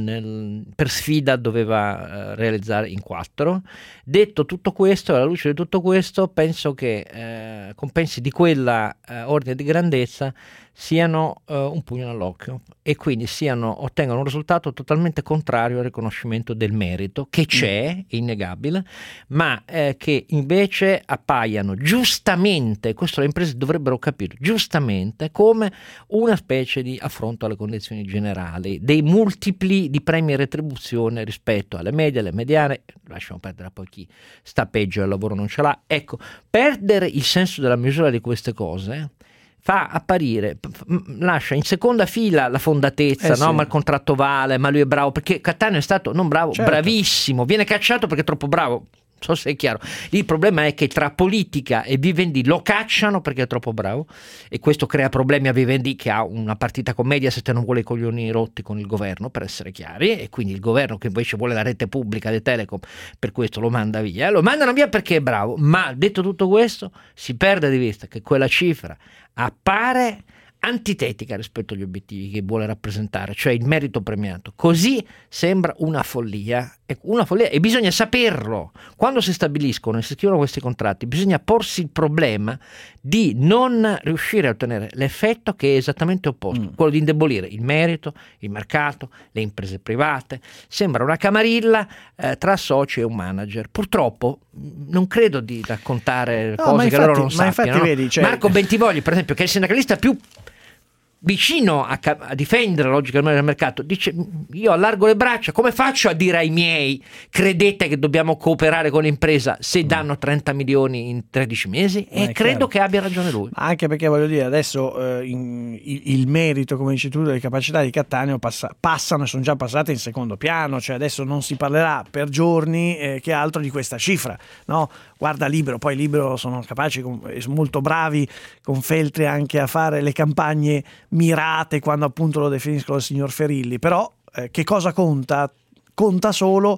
per sfida doveva realizzare in 4. Detto tutto questo, alla luce di tutto questo, penso che compensi di quella ordine di grandezza siano un pugno all'occhio e quindi ottengano un risultato totalmente contrario al riconoscimento del merito, che c'è, è innegabile, ma che invece appaiano giustamente, questo le imprese dovrebbero capire, giustamente come una specie di affronto alle condizioni generali, dei multipli di premi e retribuzione rispetto alle medie, alle mediane, lasciamo perdere poi chi sta peggio e il lavoro non ce l'ha. Ecco, perdere il senso della misura di queste cose fa apparire, lascia in seconda fila la fondatezza, no? Sì. Ma il contratto vale, ma lui è bravo, perché Cattaneo è stato non bravo, certo, bravissimo, viene cacciato perché è troppo bravo. So se è chiaro. Lì il problema è che tra politica e Vivendi lo cacciano perché è troppo bravo, e questo crea problemi a Vivendi, che ha una partita con Mediaset e non vuole i coglioni rotti con il governo, per essere chiari, e quindi il governo, che invece vuole la rete pubblica di Telecom, per questo lo manda via. Lo mandano via perché è bravo, ma detto tutto questo si perde di vista che quella cifra appare antitetica rispetto agli obiettivi che vuole rappresentare, cioè il merito premiato. Così sembra una follia, e bisogna saperlo. Quando si stabiliscono e si scrivono questi contratti, bisogna porsi il problema di non riuscire a ottenere l'effetto che è esattamente opposto, quello di indebolire il merito, il mercato, le imprese private. Sembra una camarilla tra soci e un manager. Purtroppo non credo di raccontare cose che loro non sappiano. Vedi, cioè... Marco Bentivogli, per esempio, che è il sindacalista più vicino a difendere la logica del mercato, dice: io allargo le braccia, come faccio a dire ai miei credete che dobbiamo cooperare con l'impresa se danno 30 milioni in 13 mesi? E credo che abbia ragione lui. Anche perché, voglio dire, adesso il merito, come dici tu, delle capacità di Cattaneo passano e sono già passate in secondo piano, cioè adesso non si parlerà per giorni che altro di questa cifra, no? Guarda Libero, poi Libero sono capaci, sono molto bravi con Feltri anche a fare le campagne mirate, quando appunto lo definiscono il signor Ferilli, però che cosa conta? Conta solo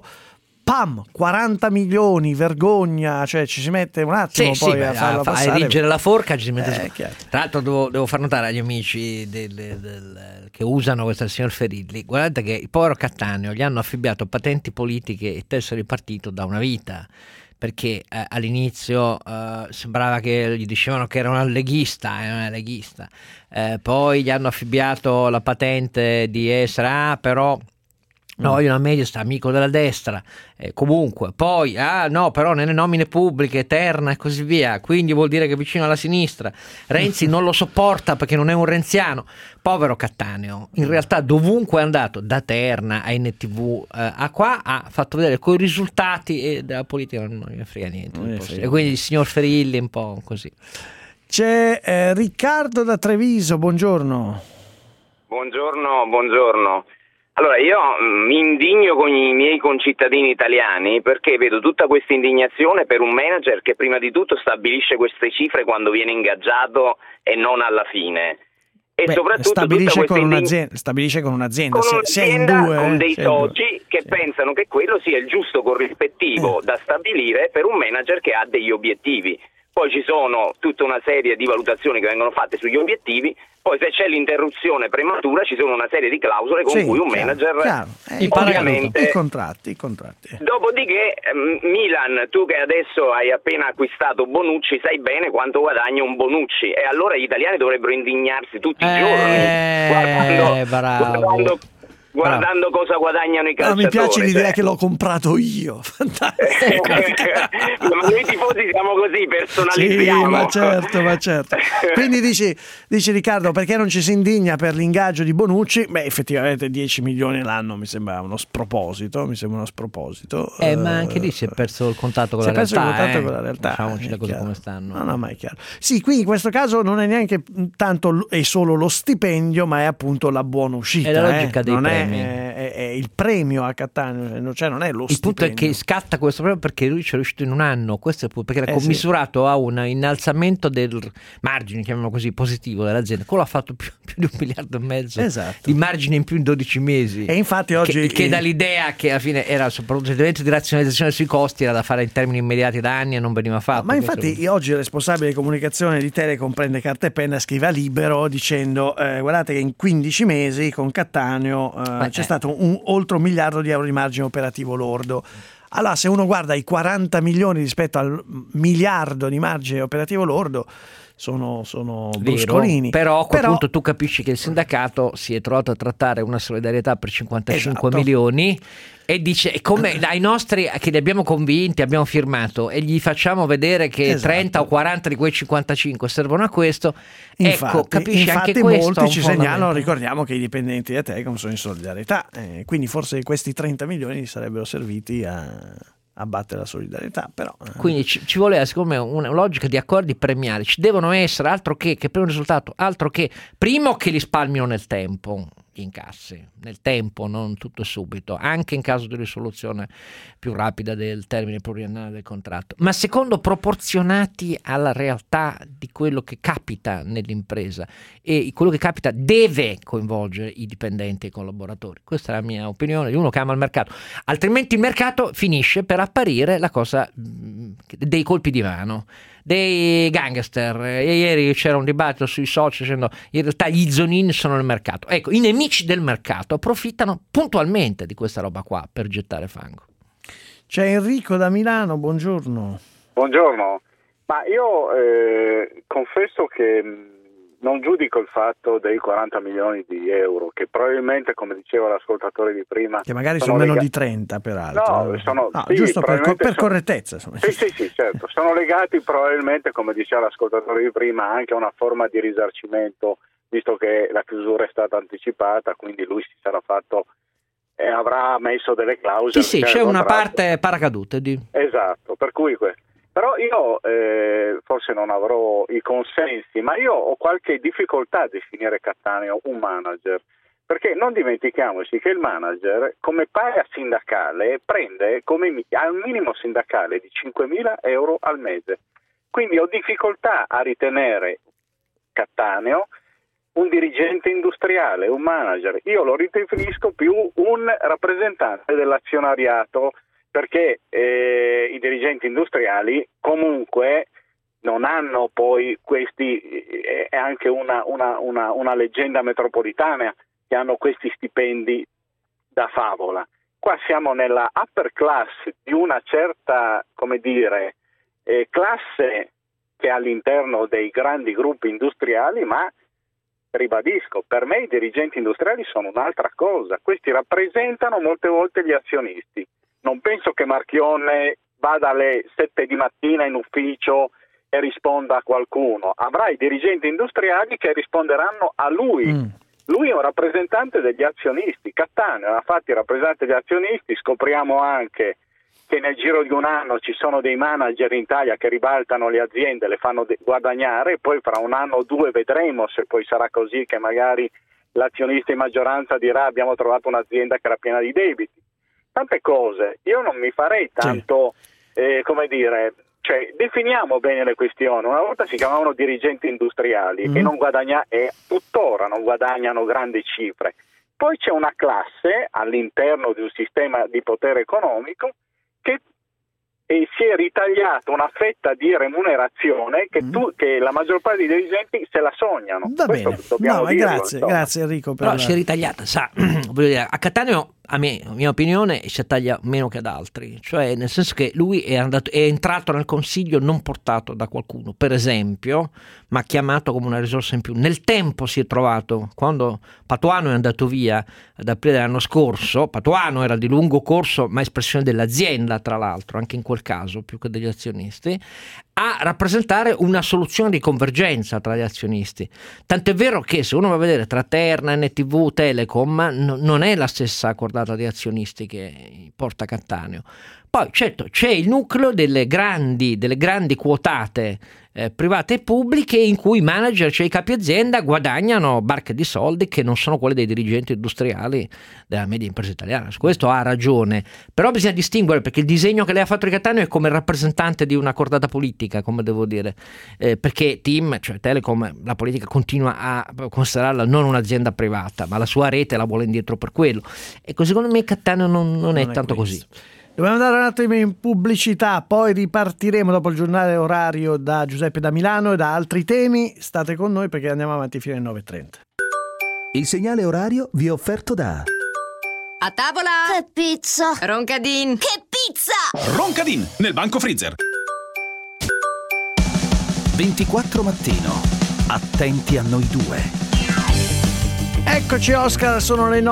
40 milioni, vergogna, cioè ci si mette un attimo poi a farla passare. A erigere la forca ci si mette tra l'altro devo far notare agli amici che usano questo signor Ferilli, guardate che il povero Cattaneo gli hanno affibbiato patenti politiche e tessere di partito da una vita, perché all'inizio sembrava che gli dicevano che era un leghista, e non è leghista, poi gli hanno affibbiato la patente di essere però no, io una media sta amico della destra, comunque poi no, però nelle nomine pubbliche Terna e così via, quindi vuol dire che è vicino alla sinistra. Renzi non lo sopporta perché non è un renziano. Povero Cattaneo, in realtà dovunque è andato, da Terna a NTV a qua, ha fatto vedere coi risultati, e della politica non ne frega niente, e quindi il signor Ferilli è un po' così. C'è Riccardo da Treviso, buongiorno. Buongiorno. Allora, io mi indigno con i miei concittadini italiani perché vedo tutta questa indignazione per un manager che prima di tutto stabilisce queste cifre quando viene ingaggiato e non alla fine. e soprattutto stabilisce tutta con un'azienda, con se è in due, con dei soci che sì. pensano che quello sia il giusto corrispettivo da stabilire per un manager che ha degli obiettivi. Poi ci sono tutta una serie di valutazioni che vengono fatte sugli obiettivi, poi se c'è l'interruzione prematura ci sono una serie di clausole con cui un manager ovviamente... I contratti. Dopodiché Milan, tu che adesso hai appena acquistato Bonucci, sai bene quanto guadagna un Bonucci, e allora gli italiani dovrebbero indignarsi tutti i giorni guardando cosa guadagnano i calciatori. Mi piace l'idea che l'ho comprato io. Fantastico. Ma noi tifosi siamo così, personalizziamo. Sì, ma certo. Quindi dici Riccardo, perché non ci si indigna per l'ingaggio di Bonucci? Beh, effettivamente 10 milioni l'anno mi sembra uno sproposito. Ma anche lì si è perso il contatto con la realtà. Diciamoci le cose come stanno. No, ma è chiaro. Sì, qui in questo caso non è neanche tanto e solo lo stipendio, ma è appunto la buona uscita. È la logica dei premi. È il premio a Cattaneo, cioè non è lo stipendio. Il punto è che scatta questo proprio perché lui ci è riuscito in un anno, questo è perché era commisurato a un innalzamento del margine, chiamiamolo così, positivo dell'azienda. Quello ha fatto più di 1,5 miliardi di margine in più in 12 mesi. E infatti oggi che dà l'idea che alla fine era un procedimento di razionalizzazione sui costi, era da fare in termini immediati da anni e non veniva fatto. Ma infatti oggi il responsabile di comunicazione di Telecom prende carta e penna e scrive a Libero dicendo guardate che in 15 mesi con Cattaneo c'è stato oltre 1 miliardo di euro di margine operativo lordo. Allora, se uno guarda i 40 milioni rispetto al miliardo di margine operativo lordo, sono bruscolini. Però a quel punto tu capisci che il sindacato si è trovato a trattare una solidarietà per 55 milioni e dice come ai nostri che li abbiamo convinti, abbiamo firmato e gli facciamo vedere che 30 o 40 di quei 55 servono a questo. Capisci anche questo. Molti ci segnalano, ricordiamo che i dipendenti di Telecom sono in solidarietà, quindi forse questi 30 milioni sarebbero serviti a battere la solidarietà, però quindi ci voleva secondo me una logica di accordi premiali, ci devono essere altro che per un risultato, altro che primo che li spalmino nel tempo, incassi nel tempo, non tutto subito, anche in caso di risoluzione più rapida del termine pluriennale del contratto, ma secondo proporzionati alla realtà di quello che capita nell'impresa, e quello che capita deve coinvolgere i dipendenti e i collaboratori. Questa è la mia opinione di uno che ama il mercato, altrimenti il mercato finisce per apparire la cosa dei colpi di mano, dei gangster. E ieri c'era un dibattito sui social dicendo in realtà gli zonin sono nel mercato. Ecco, i nemici del mercato approfittano puntualmente di questa roba qua per gettare fango. C'è Enrico da Milano, buongiorno. Buongiorno, ma io confesso che non giudico il fatto dei 40 milioni di euro, che probabilmente, come diceva l'ascoltatore di prima, che magari sono meno di 30 peraltro. Giusto per correttezza. Sì, certo. Sono legati probabilmente, come diceva l'ascoltatore di prima, anche a una forma di risarcimento, visto che la chiusura è stata anticipata, quindi lui si sarà fatto e avrà messo delle clausole. Sì, c'è una parte paracadute. Esatto, per cui però io forse non avrò i consensi, ma io ho qualche difficoltà a definire Cattaneo un manager, perché non dimentichiamoci che il manager come paga sindacale prende al minimo sindacale di 5.000 euro al mese, quindi ho difficoltà a ritenere Cattaneo un dirigente industriale, un manager. Io lo ridefinisco più un rappresentante dell'azionariato, perché i dirigenti industriali comunque non hanno poi questi, è anche una leggenda metropolitana, che hanno questi stipendi da favola. Qua siamo nella upper class di una certa, classe che è all'interno dei grandi gruppi industriali, ma ribadisco, per me i dirigenti industriali sono un'altra cosa. Questi rappresentano molte volte gli azionisti. Non penso che Marchionne vada alle 7 di mattina in ufficio e risponda a qualcuno. Avrà i dirigenti industriali che risponderanno a lui. Lui è un rappresentante degli azionisti. Cattaneo ha fatto il rappresentante degli azionisti. Scopriamo anche che nel giro di un anno ci sono dei manager in Italia che ribaltano le aziende, le fanno guadagnare, e poi fra un anno o due vedremo se poi sarà così, che magari l'azionista in maggioranza dirà abbiamo trovato un'azienda che era piena di debiti. Tante cose. Io non mi farei tanto, Cioè, definiamo bene le questioni. Una volta si chiamavano dirigenti industriali e tuttora non guadagnano grandi cifre. Poi c'è una classe all'interno di un sistema di potere economico che si è ritagliata una fetta di remunerazione che la maggior parte dei dirigenti se la sognano. Va bene, grazie Enrico. Però si è ritagliata, voglio dire, a Cattaneo, a mia opinione, si taglia meno che ad altri, cioè nel senso che lui è entrato nel consiglio non portato da qualcuno, per esempio, ma chiamato come una risorsa in più. Nel tempo si è trovato, quando Patuano è andato via ad aprile dell'anno scorso, Patuano era di lungo corso, ma espressione dell'azienda, tra l'altro, anche in quel caso, più che degli azionisti, a rappresentare una soluzione di convergenza tra gli azionisti. Tant'è vero che se uno va a vedere tra Terna, NTV, Telecom, non è la stessa cordata di azionisti che porta Cattaneo. Poi certo c'è il nucleo delle grandi quotate private e pubbliche in cui i manager, cioè i capi azienda, guadagnano barche di soldi che non sono quelli dei dirigenti industriali della media impresa italiana. Su questo ha ragione, però bisogna distinguere, perché il disegno che lei ha fatto di Cattaneo è come rappresentante di una cordata politica, come devo dire, perché TIM, cioè Telecom, la politica continua a considerarla non un'azienda privata, ma la sua rete la vuole indietro per quello. Ecco, secondo me Cattaneo non è tanto così. Dobbiamo andare un attimo in pubblicità, poi ripartiremo dopo il giornale orario da Giuseppe da Milano e da altri temi. State con noi perché andiamo avanti fino alle 9:30. Il segnale orario vi è offerto da... A tavola! Che pizza! Roncadin! Che pizza! Roncadin, nel banco freezer. 24 Mattino. Attenti a noi due. Eccoci Oscar, sono le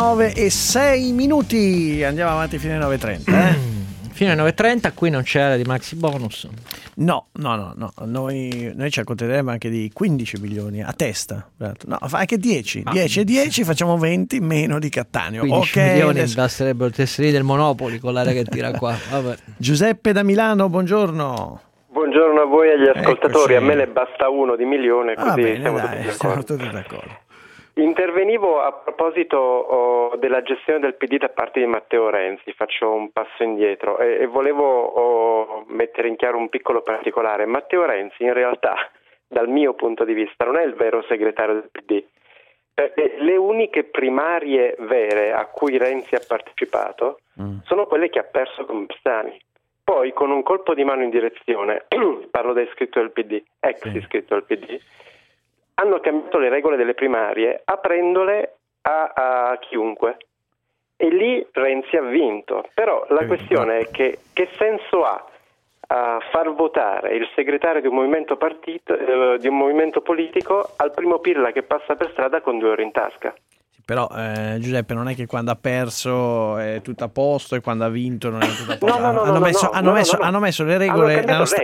9:06. Andiamo avanti fino alle 9:30. Fino alle 9:30, qui non c'è area di maxi bonus. No. Noi ci accontenteremo anche di 15 milioni a testa. No, anche 10. 10 e 10, facciamo 20 meno di Cattaneo. 15 milioni basterebbero il tesserino del Monopoli con l'area che tira qua. Vabbè. Giuseppe da Milano, buongiorno. Buongiorno a voi e agli ascoltatori. Eccoci. A me ne basta uno di milione, così bene, siamo tutti d'accordo. Intervenivo a proposito della gestione del PD da parte di Matteo Renzi, faccio un passo indietro e volevo mettere in chiaro un piccolo particolare. Matteo Renzi in realtà, dal mio punto di vista, non è il vero segretario del PD. Le uniche primarie vere a cui Renzi ha partecipato sono quelle che ha perso con Bersani. Poi con un colpo di mano in direzione, parlo da iscritto del PD, iscritto del PD, hanno cambiato le regole delle primarie aprendole a chiunque e lì Renzi ha vinto. Però la questione è che senso ha far votare il segretario di un movimento di un movimento politico al primo pirla che passa per strada con 2 euro in tasca? Però Giuseppe, non è che quando ha perso è tutto a posto e quando ha vinto non è tutto a posto. Hanno messo le regole,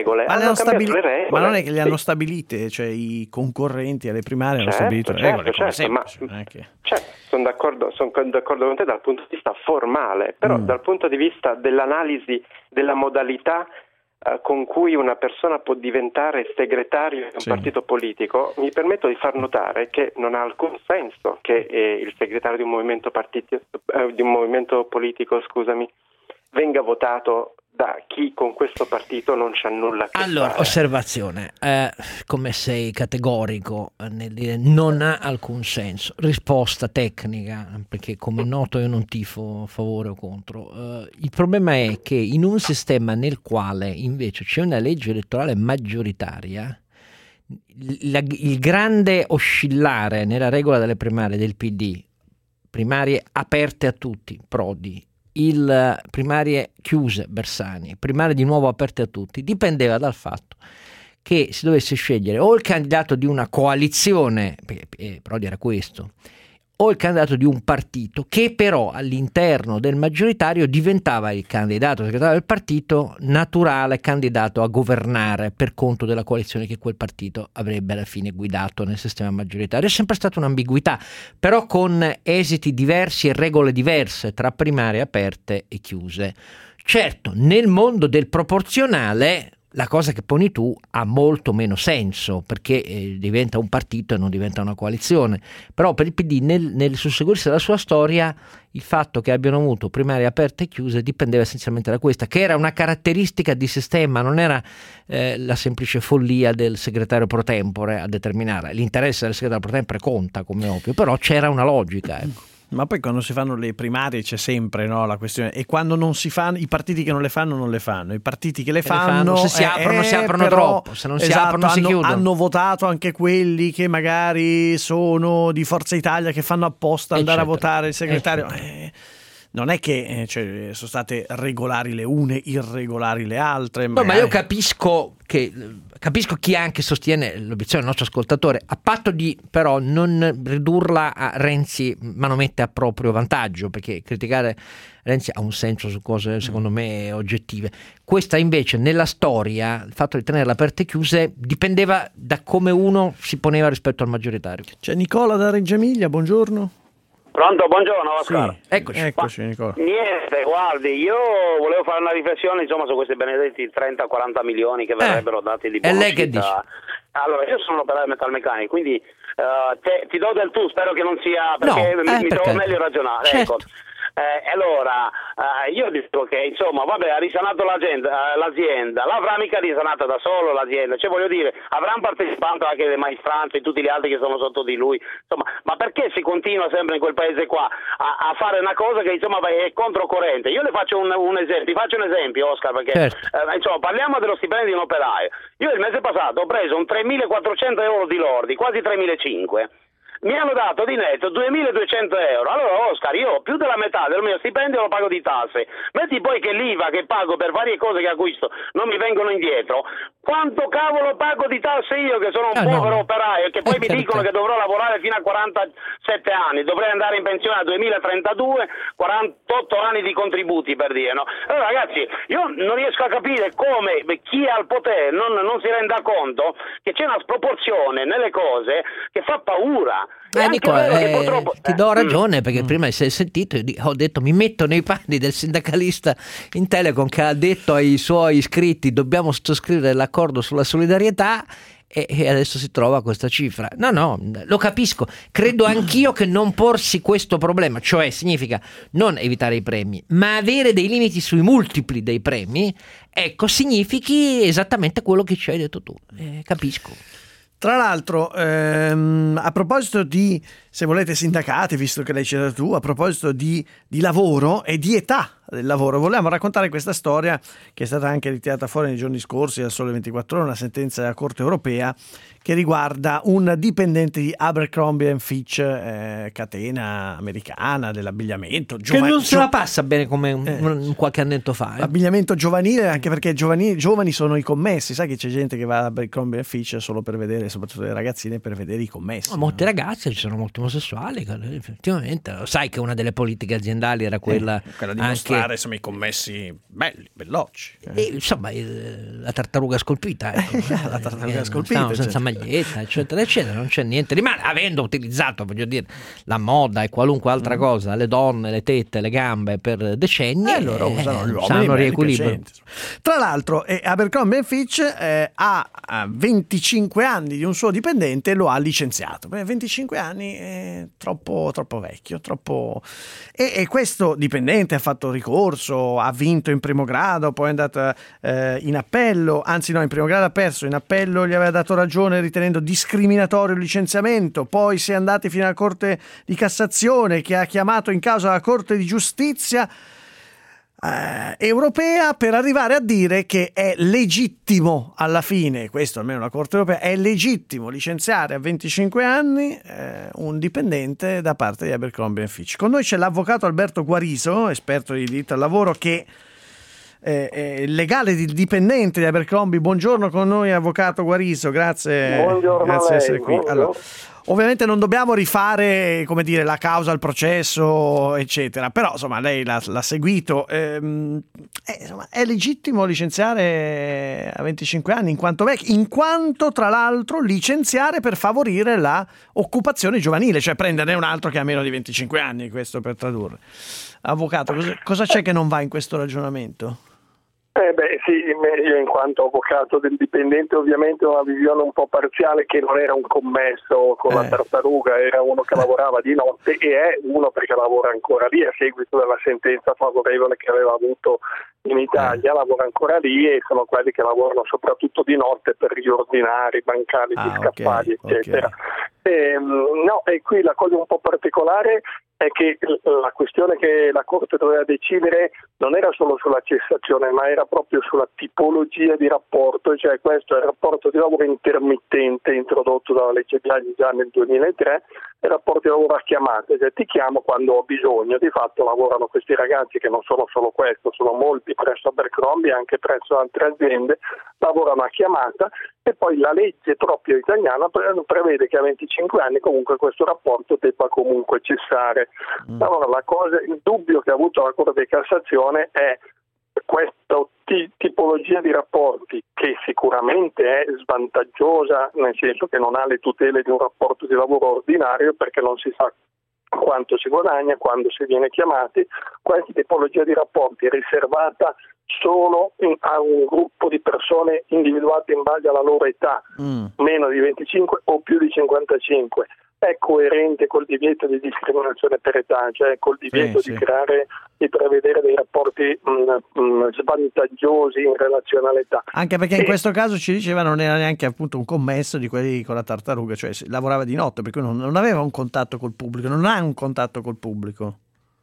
ma non è che le hanno stabilite, cioè i concorrenti alle primarie hanno stabilito le regole. Sono d'accordo con te dal punto di vista formale, però dal punto di vista dell'analisi della modalità con cui una persona può diventare segretario di un partito politico, mi permetto di far notare che non ha alcun senso che il segretario di un movimento politico, venga votato da chi con questo partito non c'ha nulla a che fare. Allora, osservazione, come sei categorico nel dire non ha alcun senso. Risposta tecnica, perché come noto io non tifo a favore o contro. Il problema è che in un sistema nel quale invece c'è una legge elettorale maggioritaria, il grande oscillare nella regola delle primarie del PD, primarie aperte a tutti, Prodi, primarie chiuse, Bersani, primarie di nuovo aperte a tutti, dipendeva dal fatto che si dovesse scegliere o il candidato di una coalizione, Prodi era questo, o il candidato di un partito che però all'interno del maggioritario diventava il candidato segretario del partito naturale candidato a governare per conto della coalizione che quel partito avrebbe alla fine guidato nel sistema maggioritario. È sempre stata un'ambiguità, però con esiti diversi e regole diverse tra primarie aperte e chiuse. Certo, nel mondo del proporzionale la cosa che poni tu ha molto meno senso, perché diventa un partito e non diventa una coalizione. Però per il PD nel susseguirsi della sua storia, il fatto che abbiano avuto primarie aperte e chiuse dipendeva essenzialmente da questa, che era una caratteristica di sistema, non era la semplice follia del segretario pro tempore a determinare. L'interesse del segretario pro tempore conta, come ovvio, però c'era una logica, ecco. Ma poi quando si fanno le primarie c'è sempre, no, la questione, e quando non si fanno, i partiti che non le fanno non le fanno, i partiti che le fanno se si aprono però, troppo, se non si aprono si chiudono. Hanno votato anche quelli che magari sono di Forza Italia, che fanno apposta andare a votare il segretario. Non è che sono state regolari le une, irregolari le altre. No, ma io capisco chi anche sostiene l'obiezione del nostro ascoltatore, a patto di però non ridurla a Renzi manomette a proprio vantaggio, perché criticare Renzi ha un senso su cose secondo me oggettive. Questa invece nella storia, il fatto di tenerle aperte e chiuse dipendeva da come uno si poneva rispetto al maggioritario. C'è Nicola da Reggio Emilia, buongiorno. Pronto, buongiorno Oscar. Sì, eccoci Nicola. Niente, guardi, io volevo fare una riflessione insomma su questi benedetti 30-40 milioni che verrebbero dati di bonus. E lei che dice? Allora, io sono un operaio metalmeccanico, quindi ti do del tu, spero che non sia, perché mi trovo meglio ragionare. Certo. Ecco. Allora, io dico che insomma, vabbè, ha risanato l'azienda, l'avrà mica risanata da solo l'azienda, cioè voglio dire, avranno partecipato anche le maestranze e tutti gli altri che sono sotto di lui, insomma, ma perché si continua sempre in quel paese qua a fare una cosa che insomma è controcorrente? Io le faccio un esempio, Oscar, perché insomma, parliamo dello stipendio di un operaio. Io il mese passato ho preso un 3.400 euro di lordi, quasi 3.500. Mi hanno dato di netto 2.200 euro. Allora Oscar, io più della metà del mio stipendio lo pago di tasse. Metti poi che l'IVA che pago per varie cose che acquisto non mi vengono indietro. Quanto cavolo pago di tasse io che sono un povero operaio e che poi mi dicono che dovrò lavorare fino a 47 anni, dovrei andare in pensione a 2032, 48 anni di contributi per dire, no? Allora ragazzi, io non riesco a capire come chi è al potere non si renda conto che c'è una sproporzione nelle cose che fa paura. Nicola, ti do ragione, perché prima sei sentito, ho detto mi metto nei panni del sindacalista in Telecom che ha detto ai suoi iscritti dobbiamo sottoscrivere l'accordo sulla solidarietà e adesso si trova questa cifra. No, lo capisco, credo anch'io che non porsi questo problema, cioè significa non evitare i premi ma avere dei limiti sui multipli dei premi, ecco, significhi esattamente quello che ci hai detto tu, capisco. Tra l'altro, a proposito di, se volete, sindacati, visto che l'hai citato tu, a proposito di lavoro e di età del lavoro, volevamo raccontare questa storia che è stata anche ritirata fuori nei giorni scorsi dal Sole 24 Ore, una sentenza della Corte Europea che riguarda un dipendente di Abercrombie & Fitch, catena americana dell'abbigliamento. Che non se la passa bene come qualche annetto fa. L'abbigliamento giovanile, anche perché giovani sono i commessi. Sai che c'è gente che va a Abercrombie & Fitch solo per vedere, soprattutto le ragazzine, per vedere i commessi. Molte ragazze, ci sono molti omosessuali, effettivamente. Sai che una delle politiche aziendali era quella di mostrare insomma i commessi belli, bellocci. Insomma, la tartaruga scolpita. Ecco. La tartaruga scolpita. Senza maglietta, eccetera, eccetera, non c'è niente di male, avendo utilizzato, voglio dire, la moda e qualunque altra cosa, le donne, le tette, le gambe per decenni, loro usano gli uomini, sanno riequilibrio. Tra l'altro Abercrombie & Fitch ha 25 anni di un suo dipendente, lo ha licenziato. 25 anni è troppo vecchio, troppo. E questo dipendente ha fatto ricorso, ha vinto in primo grado, poi è andato in appello, anzi no, in primo grado ha perso, in appello gli aveva dato ragione ritenendo discriminatorio il licenziamento, poi si è andati fino alla Corte di Cassazione che ha chiamato in causa la Corte di Giustizia europea per arrivare a dire che è legittimo alla fine, questo almeno la Corte europea, è legittimo licenziare a 25 anni un dipendente da parte di Abercrombie & Fitch. Con noi c'è l'avvocato Alberto Guariso, esperto di diritto al lavoro, che legale di dipendente di Abercrombie. Buongiorno con noi avvocato Guariso, grazie. Buongiorno grazie di essere qui. Buongiorno. Allora, ovviamente non dobbiamo rifare, come dire, la causa, il processo, eccetera, però insomma lei l'ha seguito. Insomma, è legittimo licenziare a 25 anni in quanto vecchi, in quanto tra l'altro licenziare per favorire la occupazione giovanile, cioè prenderne un altro che ha meno di 25 anni, questo per tradurre. Avvocato, cosa c'è che non va in questo ragionamento? Sì, io in quanto avvocato del dipendente ovviamente ho una visione un po' parziale, che non era un commesso con la tartaruga, era uno che lavorava di notte, e è uno perché lavora ancora lì a seguito della sentenza favorevole che aveva avuto in Italia, lavora ancora lì, e sono quelli che lavorano soprattutto di notte per riordinare i bancali, gli scaffali, eccetera. E qui la cosa un po' particolare è che la questione che la Corte doveva decidere non era solo sulla cessazione, ma era proprio sulla tipologia di rapporto, cioè questo è il rapporto di lavoro intermittente introdotto dalla legge Biagi già nel 2003, il rapporto di lavoro a chiamata, cioè ti chiamo quando ho bisogno. Di fatto lavorano questi ragazzi, che non sono solo questo, sono molti presso Abercrombie e anche presso altre aziende, lavorano a chiamata, e poi la legge proprio italiana prevede che a 25 anni comunque questo rapporto debba comunque cessare. Allora il dubbio che ha avuto la Corte di Cassazione è questa tipologia di rapporti, che sicuramente è svantaggiosa, nel senso che non ha le tutele di un rapporto di lavoro ordinario, perché non si sa quanto si guadagna quando si viene chiamati. Questa tipologia di rapporti è riservata solo a un gruppo di persone individuate in base alla loro età, meno di 25 o più di 55. È coerente col divieto di discriminazione per età, cioè col divieto di prevedere dei rapporti svantaggiosi in relazione all'età. Anche perché in questo caso ci diceva non era neanche appunto un commesso di quelli con la tartaruga, cioè lavorava di notte, per cui non aveva un contatto col pubblico, non ha un contatto col pubblico.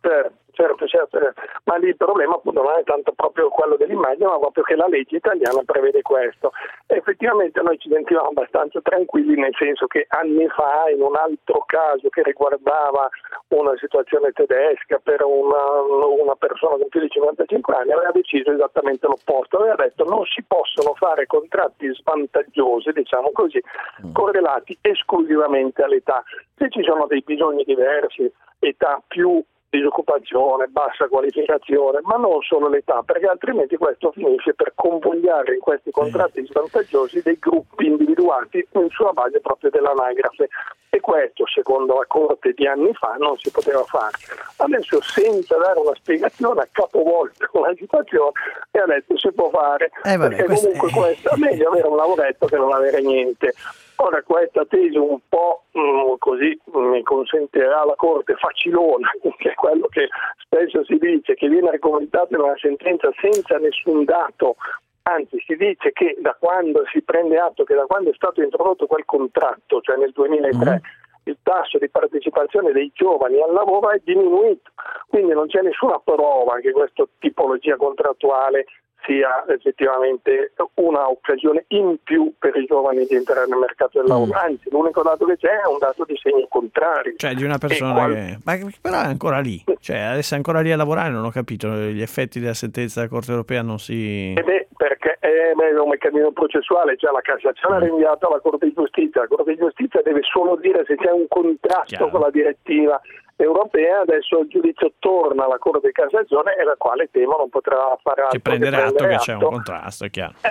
Certo, ma lì il problema appunto non è tanto proprio quello dell'immagine, ma proprio che la legge italiana prevede questo. E effettivamente noi ci sentivamo abbastanza tranquilli, nel senso che anni fa, in un altro caso che riguardava una situazione tedesca per una persona con più di 55 anni, aveva deciso esattamente l'opposto, aveva detto non si possono fare contratti svantaggiosi, diciamo così, correlati esclusivamente all'età. Se ci sono dei bisogni diversi, età più disoccupazione, bassa qualificazione, ma non solo l'età, perché altrimenti questo finisce per convogliare in questi contratti svantaggiosi dei gruppi individuati sulla base proprio dell'anagrafe, e questo secondo la Corte di anni fa non si poteva fare. Adesso, senza dare una spiegazione, ha capovolto la situazione e ha detto si può fare, perché comunque questo è meglio avere un lavoretto che non avere niente. Ora, questa tesi un po' così mi consentirà la Corte facilona, che è quello che spesso si dice, che viene argomentato in una sentenza senza nessun dato, anzi si dice che da quando si prende atto che da quando è stato introdotto quel contratto, cioè nel 2003, il tasso di partecipazione dei giovani al lavoro è diminuito, quindi non c'è nessuna prova che questa tipologia contrattuale sia effettivamente una occasione in più per i giovani di entrare nel mercato del lavoro. Anzi, l'unico dato che c'è è un dato di segno contrario. Cioè di una persona ma però è ancora lì, cioè adesso è ancora lì a lavorare, non ho capito, gli effetti della sentenza della Corte europea non si... Perché è un meccanismo processuale, cioè la Cassazione ha rinviato alla Corte di Giustizia, la Corte di Giustizia deve solo dire se c'è un contrasto con la direttiva europea. Adesso il giudizio torna alla Corte di Cassazione, e la quale temo non potrà fare altro che prendere atto che c'è un contrasto, è chiaro.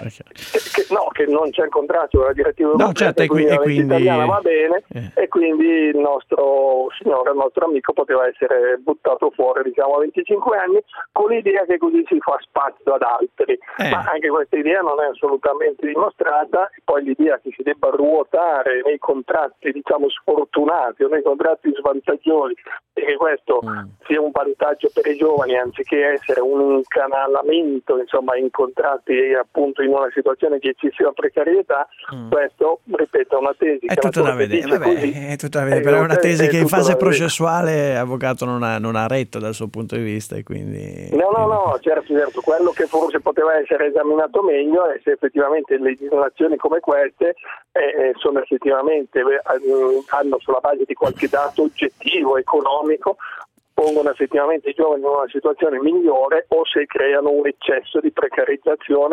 Che non c'è il contrasto con la direttiva europea, certo, quindi la legge italiana va bene, e quindi il nostro signore, il nostro amico, poteva essere buttato fuori, diciamo, a 25 anni, con l'idea che così si fa spazio ad altri. Ma anche questa idea non è assolutamente dimostrata. E poi l'idea che si debba ruotare nei contratti, diciamo, sfortunati o nei contratti svantaggiosi, e che questo sia un vantaggio per i giovani anziché essere un incanalamento, insomma, in contratti appunto in una situazione di eccessiva precarietà, questo, ripeto, è una tesi è tutto da vedere, è tutto da vedere, però è una tesi che in fase processuale l'avvocato non ha retto dal suo punto di vista, e quindi no, certo, quello che forse poteva essere esaminato meglio è se effettivamente legislazioni come queste sono effettivamente hanno sulla base di qualche dato oggettivo economico, pongono effettivamente i giovani in una situazione migliore, o se creano un eccesso di precarizzazione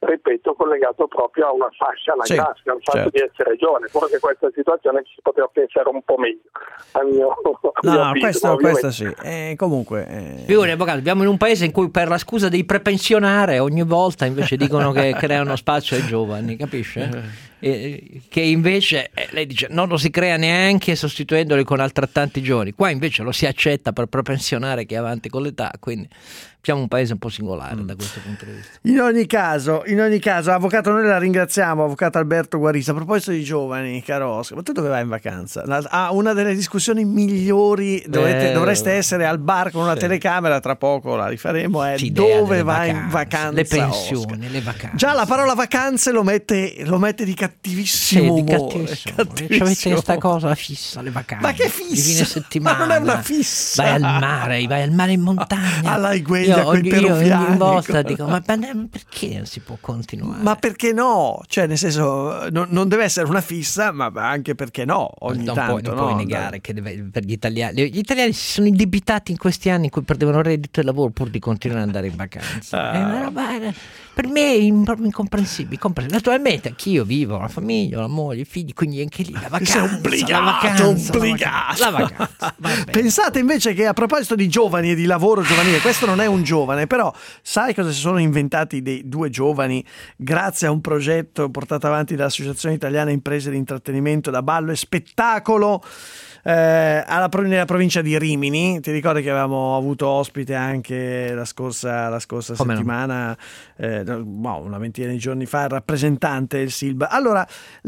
ripeto, collegato proprio a una fascia anagrafica, al fatto di essere giovane. Forse questa situazione ci si poteva pensare un po' meglio, al mio avviso, questo sì. Comunque figuri, avvocato, viviamo in un paese in cui per la scusa di prepensionare ogni volta invece dicono che creano spazio ai giovani, capisce? Che invece lei dice non lo si crea neanche sostituendoli con altrettanti giovani, qua invece lo si accetta per prepensionare chi è avanti con l'età, quindi siamo un paese un po' singolare da questo punto di vista. In ogni caso, avvocato, noi la ringraziamo, avvocato Alberto Guarisa. A proposito di giovani, caro Oscar, ma tu dove vai in vacanza? Una delle discussioni migliori, dovreste essere al bar con una telecamera, tra poco la rifaremo, è dove vai in vacanza, le pensioni, Oscar. Le vacanze. Già la parola vacanze lo mette di cattivissimo umore. Avete questa cosa fissa, le vacanze. Ma che fissa? Il fine settimana. Ma non è una fissa. Vai al mare in montagna. All'Aigüe. Ogni volta dico ma perché non si può continuare? Ma perché no? Cioè, nel senso, non deve essere una fissa, ma anche perché no, ogni tanto. Non puoi negare che per gli italiani si sono indebitati in questi anni in cui perdevano reddito e lavoro pur di continuare ad andare in vacanza. È una roba, per me è incomprensibile. Naturalmente anch'io vivo, la famiglia, la moglie, i figli, quindi anche lì la vacanza. La vacanza. Pensate invece che a proposito di giovani e di lavoro giovanile, questo non è un giovane, però sai cosa si sono inventati dei due giovani grazie a un progetto portato avanti dall'Associazione Italiana Imprese di Intrattenimento da Ballo e Spettacolo nella provincia di Rimini. Ti ricordi che avevamo avuto ospite anche la scorsa settimana, una ventina di giorni fa, il rappresentante del Silba. Allora,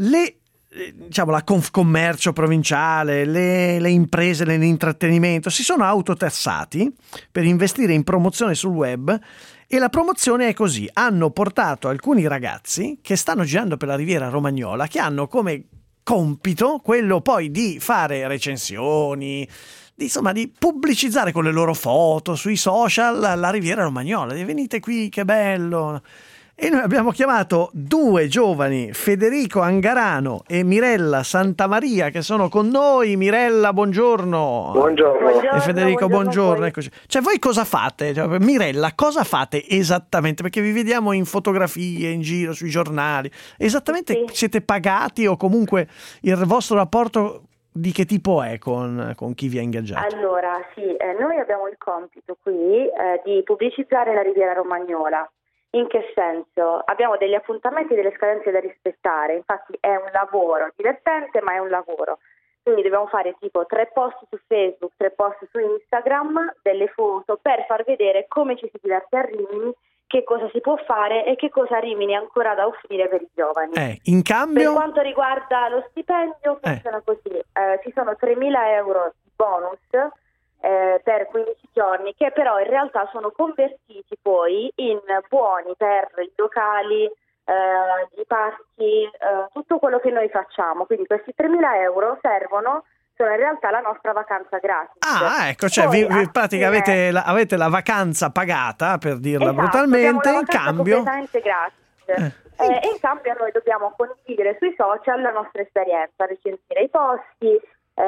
la Confcommercio provinciale, le imprese dell'intrattenimento si sono autotassati per investire in promozione sul web, e la promozione è così: hanno portato alcuni ragazzi che stanno girando per la Riviera Romagnola, che hanno come compito quello poi di fare recensioni, di pubblicizzare con le loro foto sui social la Riviera Romagnola. Venite qui, che bello. E noi abbiamo chiamato due giovani, Federico Angarano e Mirella Santamaria, che sono con noi. Mirella, buongiorno. Buongiorno. E Federico, buongiorno. Eccoci. Cioè, voi cosa fate? Mirella, cosa fate esattamente? Perché vi vediamo in fotografie, in giro, sui giornali. Esattamente siete pagati, o comunque il vostro rapporto di che tipo è con chi vi ha ingaggiato? Allora, noi abbiamo il compito qui di pubblicizzare la Riviera Romagnola. In che senso? Abbiamo degli appuntamenti e delle scadenze da rispettare, infatti è un lavoro divertente, ma è un lavoro. Quindi dobbiamo fare tipo 3 post su Facebook, 3 post su Instagram, delle foto per far vedere come ci si diverte a Rimini, che cosa si può fare e che cosa Rimini ha ancora da offrire per i giovani. In cambio? Per quanto riguarda lo stipendio, funziona così: ci sono 3.000 euro di bonus per 15 giorni, che però in realtà sono convertiti poi in buoni per i locali, i parchi, tutto quello che noi facciamo. Quindi questi 3.000 euro sono in realtà la nostra vacanza gratis. Ecco, cioè in pratica avete la vacanza pagata, per dirla brutalmente, in cambio completamente gratis. E in cambio noi dobbiamo condividere sui social la nostra esperienza, recensire i posti,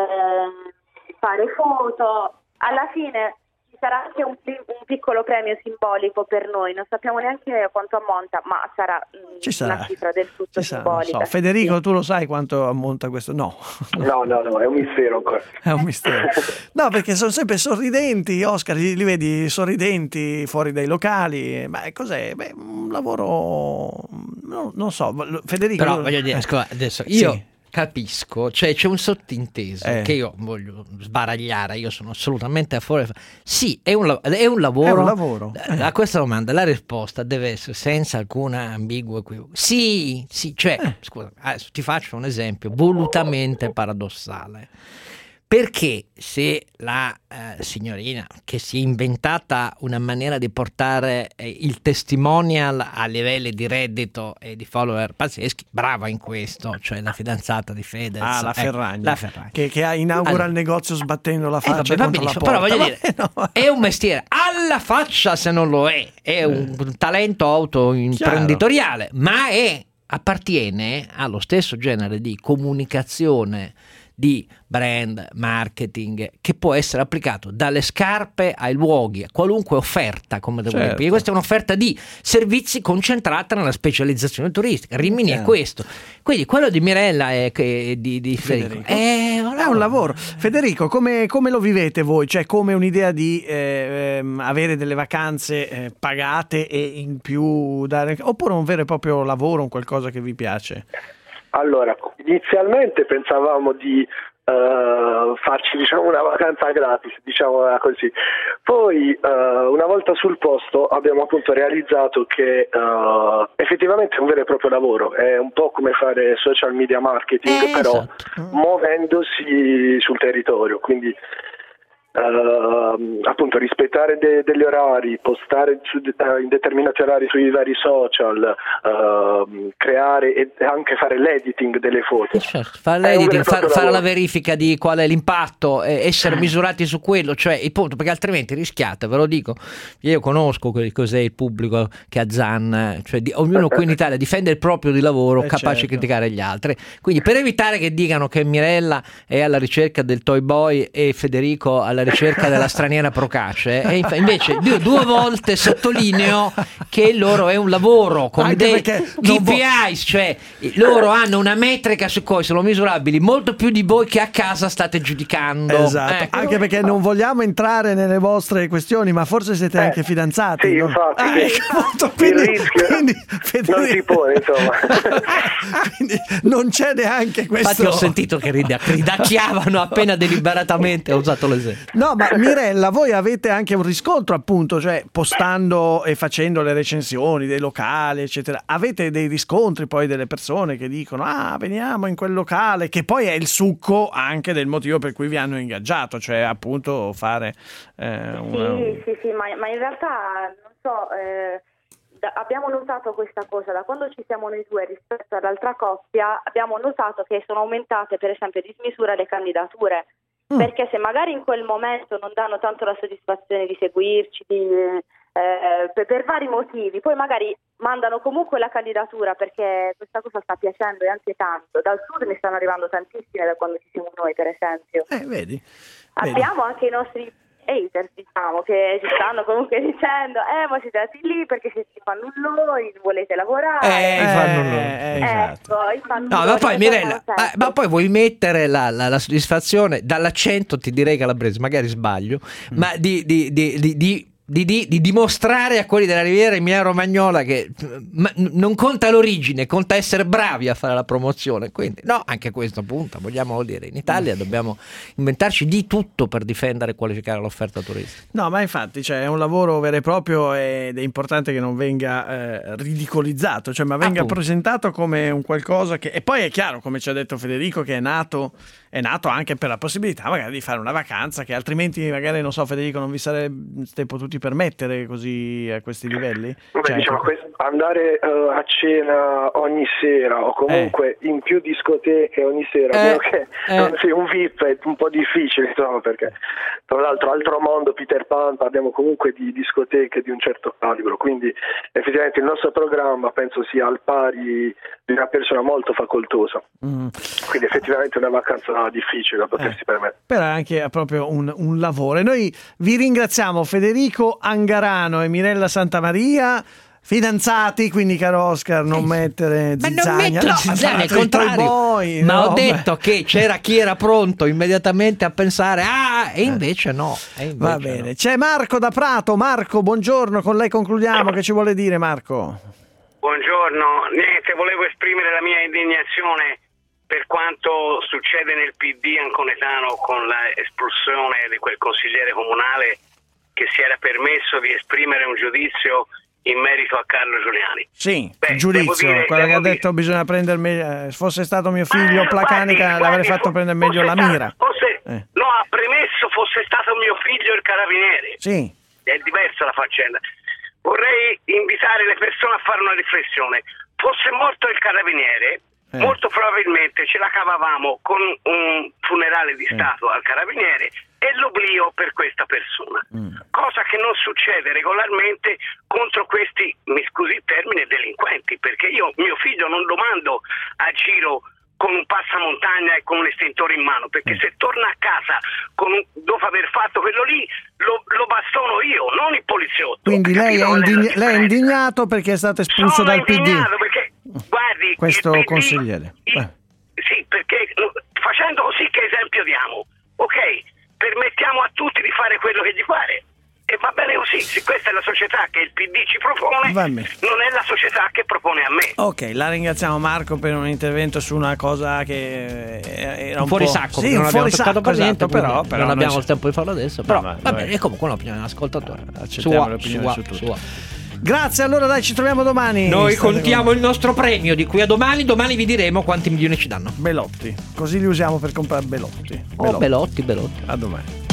fare foto. Alla fine ci sarà anche un piccolo premio simbolico per noi, non sappiamo neanche quanto ammonta, ma sarà una cifra del tutto simbolica. Federico, tu lo sai quanto ammonta questo? No, è un mistero ancora. È un mistero. No, perché sono sempre sorridenti, Oscar, li vedi sorridenti fuori dai locali. Ma cos'è? Un lavoro, non so, Federico. Però voglio dire, adesso io capisco, cioè c'è un sottinteso che io voglio sbaragliare. Io sono assolutamente a favore. Sì, è un lavoro. È un lavoro. A questa domanda la risposta deve essere senza alcuna ambigua equivoco. Sì, cioè, scusa, adesso ti faccio un esempio volutamente paradossale. Perché se la signorina che si è inventata una maniera di portare il testimonial a livelli di reddito e di follower pazzeschi, brava in questo, cioè la fidanzata di Fedez, la Ferragni. Che inaugura il negozio sbattendo la faccia contro la porta. Però voglio dire, è un mestiere alla faccia, se non lo è un talento autoimprenditoriale, ma appartiene allo stesso genere di comunicazione di brand, marketing, che può essere applicato dalle scarpe ai luoghi, a qualunque offerta, come devo dire, perché questa è un'offerta di servizi concentrata nella specializzazione turistica. Rimini è questo. Quindi quello di Mirella e di Federico è un lavoro. Federico, come lo vivete voi? Cioè, come un'idea di avere delle vacanze pagate e in più dare, oppure un vero e proprio lavoro, un qualcosa che vi piace? Allora, inizialmente pensavamo di farci una vacanza gratis, diciamola così. Poi una volta sul posto abbiamo appunto realizzato che effettivamente è un vero e proprio lavoro, è un po' come fare social media marketing, però muovendosi sul territorio, quindi appunto rispettare degli orari, postare in determinati orari sui vari social, creare e anche fare l'editing delle foto. Fare l'editing, fare la verifica di qual è l'impatto, essere misurati su quello, cioè il punto, perché altrimenti rischiate, ve lo dico, io conosco cos'è il pubblico che ha Zan, cioè ognuno qui in Italia difende il proprio di lavoro, capace di criticare gli altri, quindi per evitare che dicano che Mirella è alla ricerca del toy boy e Federico alla ricerca della straniera procace, e invece due volte sottolineo che loro è un lavoro con dei KPIs, cioè loro hanno una metrica su cui sono misurabili molto più di voi che a casa state giudicando. Esatto, anche perché non vogliamo entrare nelle vostre questioni, ma forse siete anche fidanzati. Sì, no? infatti, quindi, il rischio non si pone, insomma. Quindi non c'è neanche questo. Infatti ho sentito che ridacchiavano appena deliberatamente, ho usato l'esempio. No, ma Mirella, voi avete anche un riscontro, appunto, cioè postando e facendo le recensioni dei locali, eccetera. Avete dei riscontri poi delle persone che dicono veniamo in quel locale, che poi è il succo anche del motivo per cui vi hanno ingaggiato, cioè appunto fare Sì, ma in realtà non so, abbiamo notato questa cosa da quando ci siamo noi due rispetto all'altra coppia. Abbiamo notato che sono aumentate per esempio di smisura le candidature. Perché se magari in quel momento non danno tanto la soddisfazione di seguirci per vari motivi, poi magari mandano comunque la candidatura perché questa cosa sta piacendo e anche tanto. Dal sud ne stanno arrivando tantissime da quando ci siamo noi, per esempio. Vedi. Abbiamo anche i nostri haters, diciamo, che ci stanno comunque dicendo ma siete andati lì perché se si fanno loro volete lavorare, esatto. No, ma poi Mirella, ma poi vuoi mettere la soddisfazione dall'accento, ti direi calabrese, magari sbaglio, ma di dimostrare a quelli della Riviera Emilia Romagnola che non conta l'origine, conta essere bravi a fare la promozione. Quindi no, anche a questo punto vogliamo dire, in Italia dobbiamo inventarci di tutto per difendere e qualificare l'offerta turistica. No, ma infatti è un lavoro vero e proprio ed è importante che non venga ridicolizzato, cioè ma venga presentato come un qualcosa che, e poi è chiaro, come ci ha detto Federico, che è nato anche per la possibilità magari di fare una vacanza che altrimenti magari, non so, Federico, non vi sareste potuti permettere così a questi livelli? Diciamo, andare a cena ogni sera o comunque in più discoteche ogni sera, sì, un VIP è un po' difficile, insomma, perché tra l'altro altro mondo, Peter Pan, parliamo comunque di discoteche di un certo calibro, quindi effettivamente il nostro programma penso sia al pari di una persona molto facoltosa, quindi effettivamente è una vacanza difficile da potersi permettere. Però è anche proprio un lavoro. E noi vi ringraziamo, Federico Angarano e Mirella Santamaria, fidanzati, quindi caro Oscar non mettere zizzania, al contrario, ho detto che c'era chi era pronto immediatamente a pensare e invece no. Va bene, c'è Marco da Prato. Marco, buongiorno, con lei concludiamo. Che ci vuole dire, Marco? Buongiorno, niente, volevo esprimere la mia indignazione per quanto succede nel PD anconetano con l'espulsione di quel consigliere comunale che si era permesso di esprimere un giudizio in merito a Carlo Giuliani. Sì, giudizio, quello che ha detto bisogna prendermi, fosse stato mio figlio Placanica l'avrei fatto prendere meglio la mira. No, ha premesso fosse stato mio figlio il carabiniere. Sì. È diversa la faccenda. Vorrei invitare le persone a fare una riflessione. Fosse morto il carabiniere, molto probabilmente ce la cavavamo con un funerale di Stato al carabiniere e l'oblio per questa persona, cosa che non succede regolarmente contro questi, mi scusi il termine, delinquenti, perché io mio figlio non lo mando a giro con un passamontagna e con un estintore in mano, perché se torna a casa dopo aver fatto quello lì lo bastono io, non il poliziotto. Quindi lei è indignato perché è stato espulso dal PD? Sono indignato perché, guardi, questo PD, consigliere. Sì, perché facendo così che esempio diamo? Ok, permettiamo a tutti di fare quello che gli pare. E va bene così, se questa è la società che il PD ci propone, non è la società che propone a me. Ok, la ringraziamo Marco per un intervento su una cosa che era un fuori po'... sacco, sì, non abbiamo toccato per niente, esatto, però non abbiamo noi il tempo di farlo adesso, però vabbè. È comunque un'opinione dell'ascoltatore. Accettiamo l'opinione su tutto. Grazie, allora dai, ci troviamo domani. Noi contiamo il nostro premio di qui a domani vi diremo quanti milioni ci danno. Belotti, così li usiamo per comprare Belotti. Belotti. A domani.